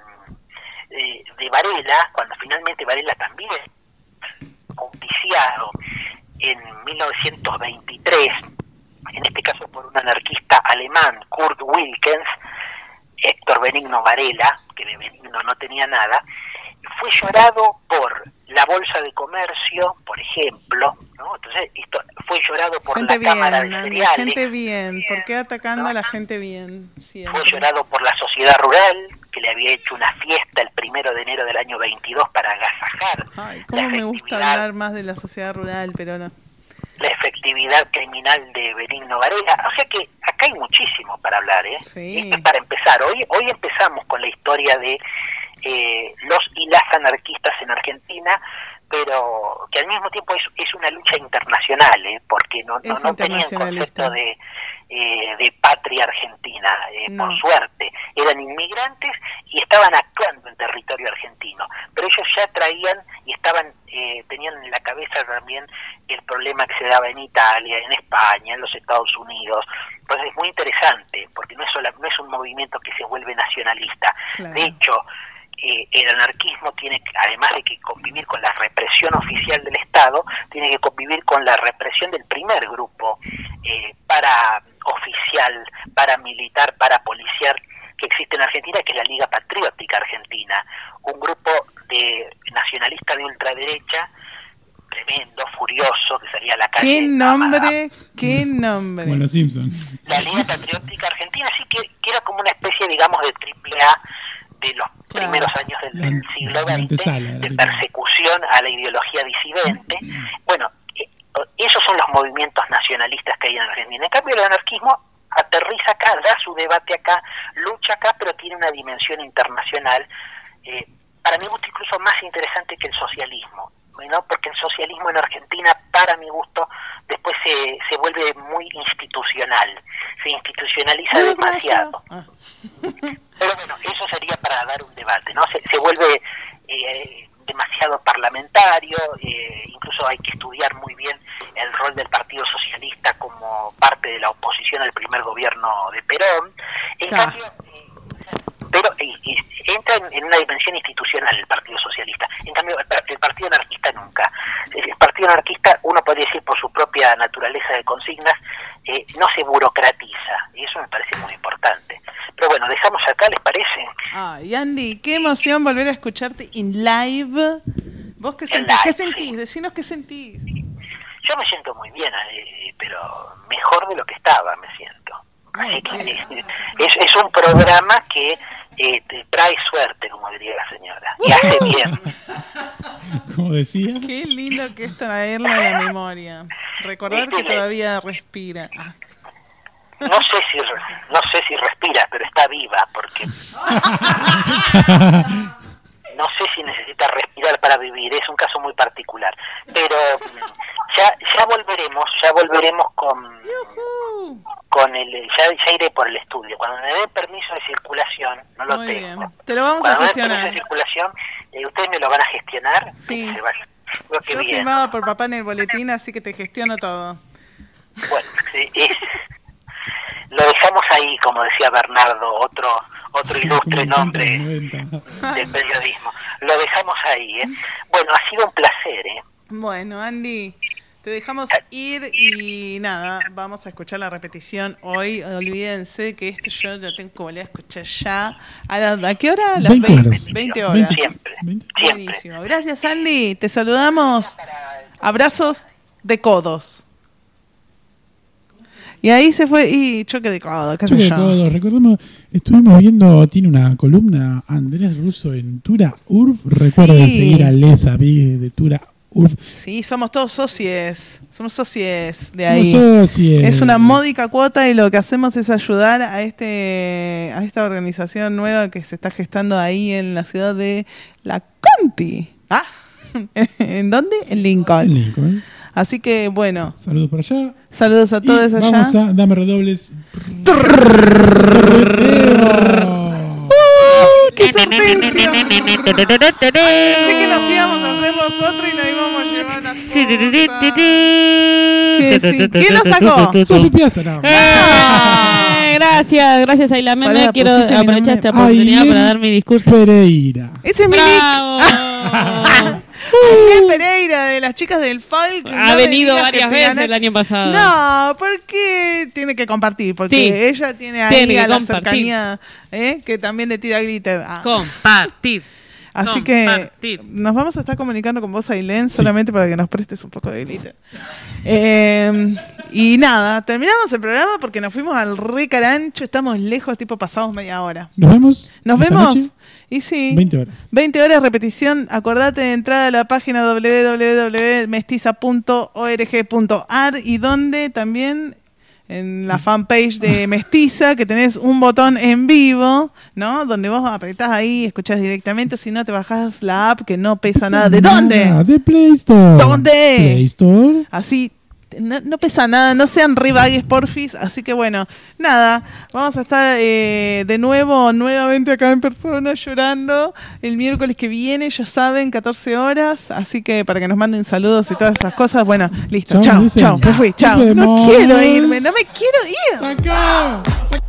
Varela, cuando finalmente Varela también, justiciado en 1923, en este caso por un anarquista alemán, Kurt Wilkens, Héctor Benigno Varela, que de Benigno no tenía nada, fue llorado por la Bolsa de Comercio, por ejemplo, ¿no? Entonces esto fue llorado por gente la bien, Cámara de Cereales. Gente bien, ¿por qué atacando, ¿no?, a la gente bien? Siempre. Fue llorado por la Sociedad Rural, que le había hecho una fiesta el 1 de enero del año 22 para agasajar. Ay, cómo me gusta hablar más de la Sociedad Rural, pero no. La efectividad criminal de Benigno Varela. O sea que acá hay muchísimo para hablar, ¿eh? Sí. Para empezar, hoy empezamos con la historia de los y las anarquistas en Argentina, pero que al mismo tiempo es una lucha internacional, porque no tenían concepto de patria argentina, no. Por suerte, eran inmigrantes y estaban actuando en territorio argentino, pero ellos ya traían y tenían en la cabeza también el problema que se daba en Italia, en España, en los Estados Unidos. Entonces es muy interesante, porque no es un movimiento que se vuelve nacionalista. Claro. De hecho, el anarquismo tiene, además de que convivir con la represión oficial del Estado, tiene que convivir con la represión del primer grupo paraoficial, paramilitar, parapolicial que existe en Argentina, que es la Liga Patriótica Argentina, un grupo de nacionalistas de ultraderecha tremendo, furioso, que salía a la calle. ¿Qué nombre? Como los Simpsons. La Liga Patriótica Argentina, sí, que era como una especie, digamos, de AAA de los primeros años del siglo XX, de persecución a la ideología disidente. Bueno, esos son los movimientos nacionalistas que hay en Argentina. En cambio, el anarquismo aterriza acá, da su debate acá, lucha acá, pero tiene una dimensión internacional, para mi gusto incluso más interesante que el socialismo, ¿no? Porque el socialismo en Argentina, para mi gusto, después se vuelve muy institucional, se institucionaliza demasiado. Pero bueno, eso sería para dar un debate, ¿no? Se vuelve demasiado parlamentario, incluso hay que estudiar muy bien el rol del Partido Socialista como parte de la oposición al primer gobierno de Perón. En cambio, pero entra en una dimensión institucional el Partido Socialista. En cambio, el Partido Anarquista nunca. El Partido Anarquista, uno podría decir por su propia naturaleza de consignas, no se burocratiza, y eso me parece muy importante. Pero bueno, dejamos acá, ¿les parece? Ay, Andy, qué emoción volver a escucharte in live. ¿Vos qué sentís? Live, ¿Qué sentís? Sí. Decinos qué sentís. Yo me siento muy bien, pero mejor de lo que estaba me siento. Así que es un programa que te trae suerte, como diría la señora, y hace bien. Como decía. Qué lindo que es traerlo a la memoria. Recordar que todavía respira. No sé si respira, pero está viva, porque no sé si necesita respirar para vivir, es un caso muy particular. Pero ya volveremos con el ya iré por el estudio. Cuando me den permiso de circulación, no lo muy tengo. Bien. Te lo vamos a gestionar. Permiso de circulación, ustedes me lo van a gestionar. Sí. Yo firmaba por papá en el boletín, así que te gestiono todo. Bueno, lo dejamos ahí, como decía Bernardo, otro ilustre nombre del periodismo. Lo dejamos ahí, Bueno, ha sido un placer, Bueno, Andy, te dejamos ir y nada, vamos a escuchar la repetición hoy. Olvídense que esto yo lo tengo que volver a escuchar ya. ¿A qué hora? A las 20 horas. Siempre. Buenísimo. Gracias, Andy. Te saludamos. Abrazos de codos. Y ahí se fue, y choque de codos, qué sé yo. Codos. Recordemos, estuvimos viendo, tiene una columna Andrés Russo en Tura Urf. Recuerden seguir a Les Amis de Tura Urf. Sí, somos todos socios. Somos socios de ahí. Somos socios. Es una módica cuota y lo que hacemos es ayudar a esta organización nueva que se está gestando ahí en la ciudad de La Conti. ¿En dónde? En Lincoln. Así que, bueno. Saludos por allá. Saludos a todos allá. Vamos a dame redobles. ¡Qué sorpresa! Pensé que nos íbamos a hacer nosotros y nos íbamos a llevar las cosas. ¿Quién lo sacó? Sofi Piazza, no. Gracias Ayla Meme. Quiero aprovechar esta oportunidad para dar mi discurso. Pereira. Ese es mi Ailén Pereira, de las chicas del folk. Ha venido varias veces el año pasado. No, porque tiene que compartir. Porque ella tiene ahí a la cercanía que también le tira glitter. Compartir. Así que nos vamos a estar comunicando con vos, Ailén, solamente para que nos prestes un poco de glitter. Y nada, terminamos el programa porque nos fuimos al re carancho. Estamos lejos, tipo pasados media hora. ¿Nos vemos? ¿Nos vemos? Noche? Y sí. 20 horas. 20 horas, repetición. Acordate de entrar a la página www.mestiza.org.ar y donde también en la fanpage de Mestiza, que tenés un botón en vivo, ¿no? Donde vos apretás ahí, escuchás directamente, si no te bajás la app que no pesa nada. ¿De dónde? De Play Store. ¿Dónde? Play Store. Así, no pesa nada, no sean rivagues, porfis. Así que bueno, nada, vamos a estar nuevamente acá en persona llorando el miércoles que viene, ya saben, 14 horas. Así que para que nos manden saludos y todas esas cosas. Bueno, listo, chao, me fui, chao. No quiero irme, no me quiero ir. Saca.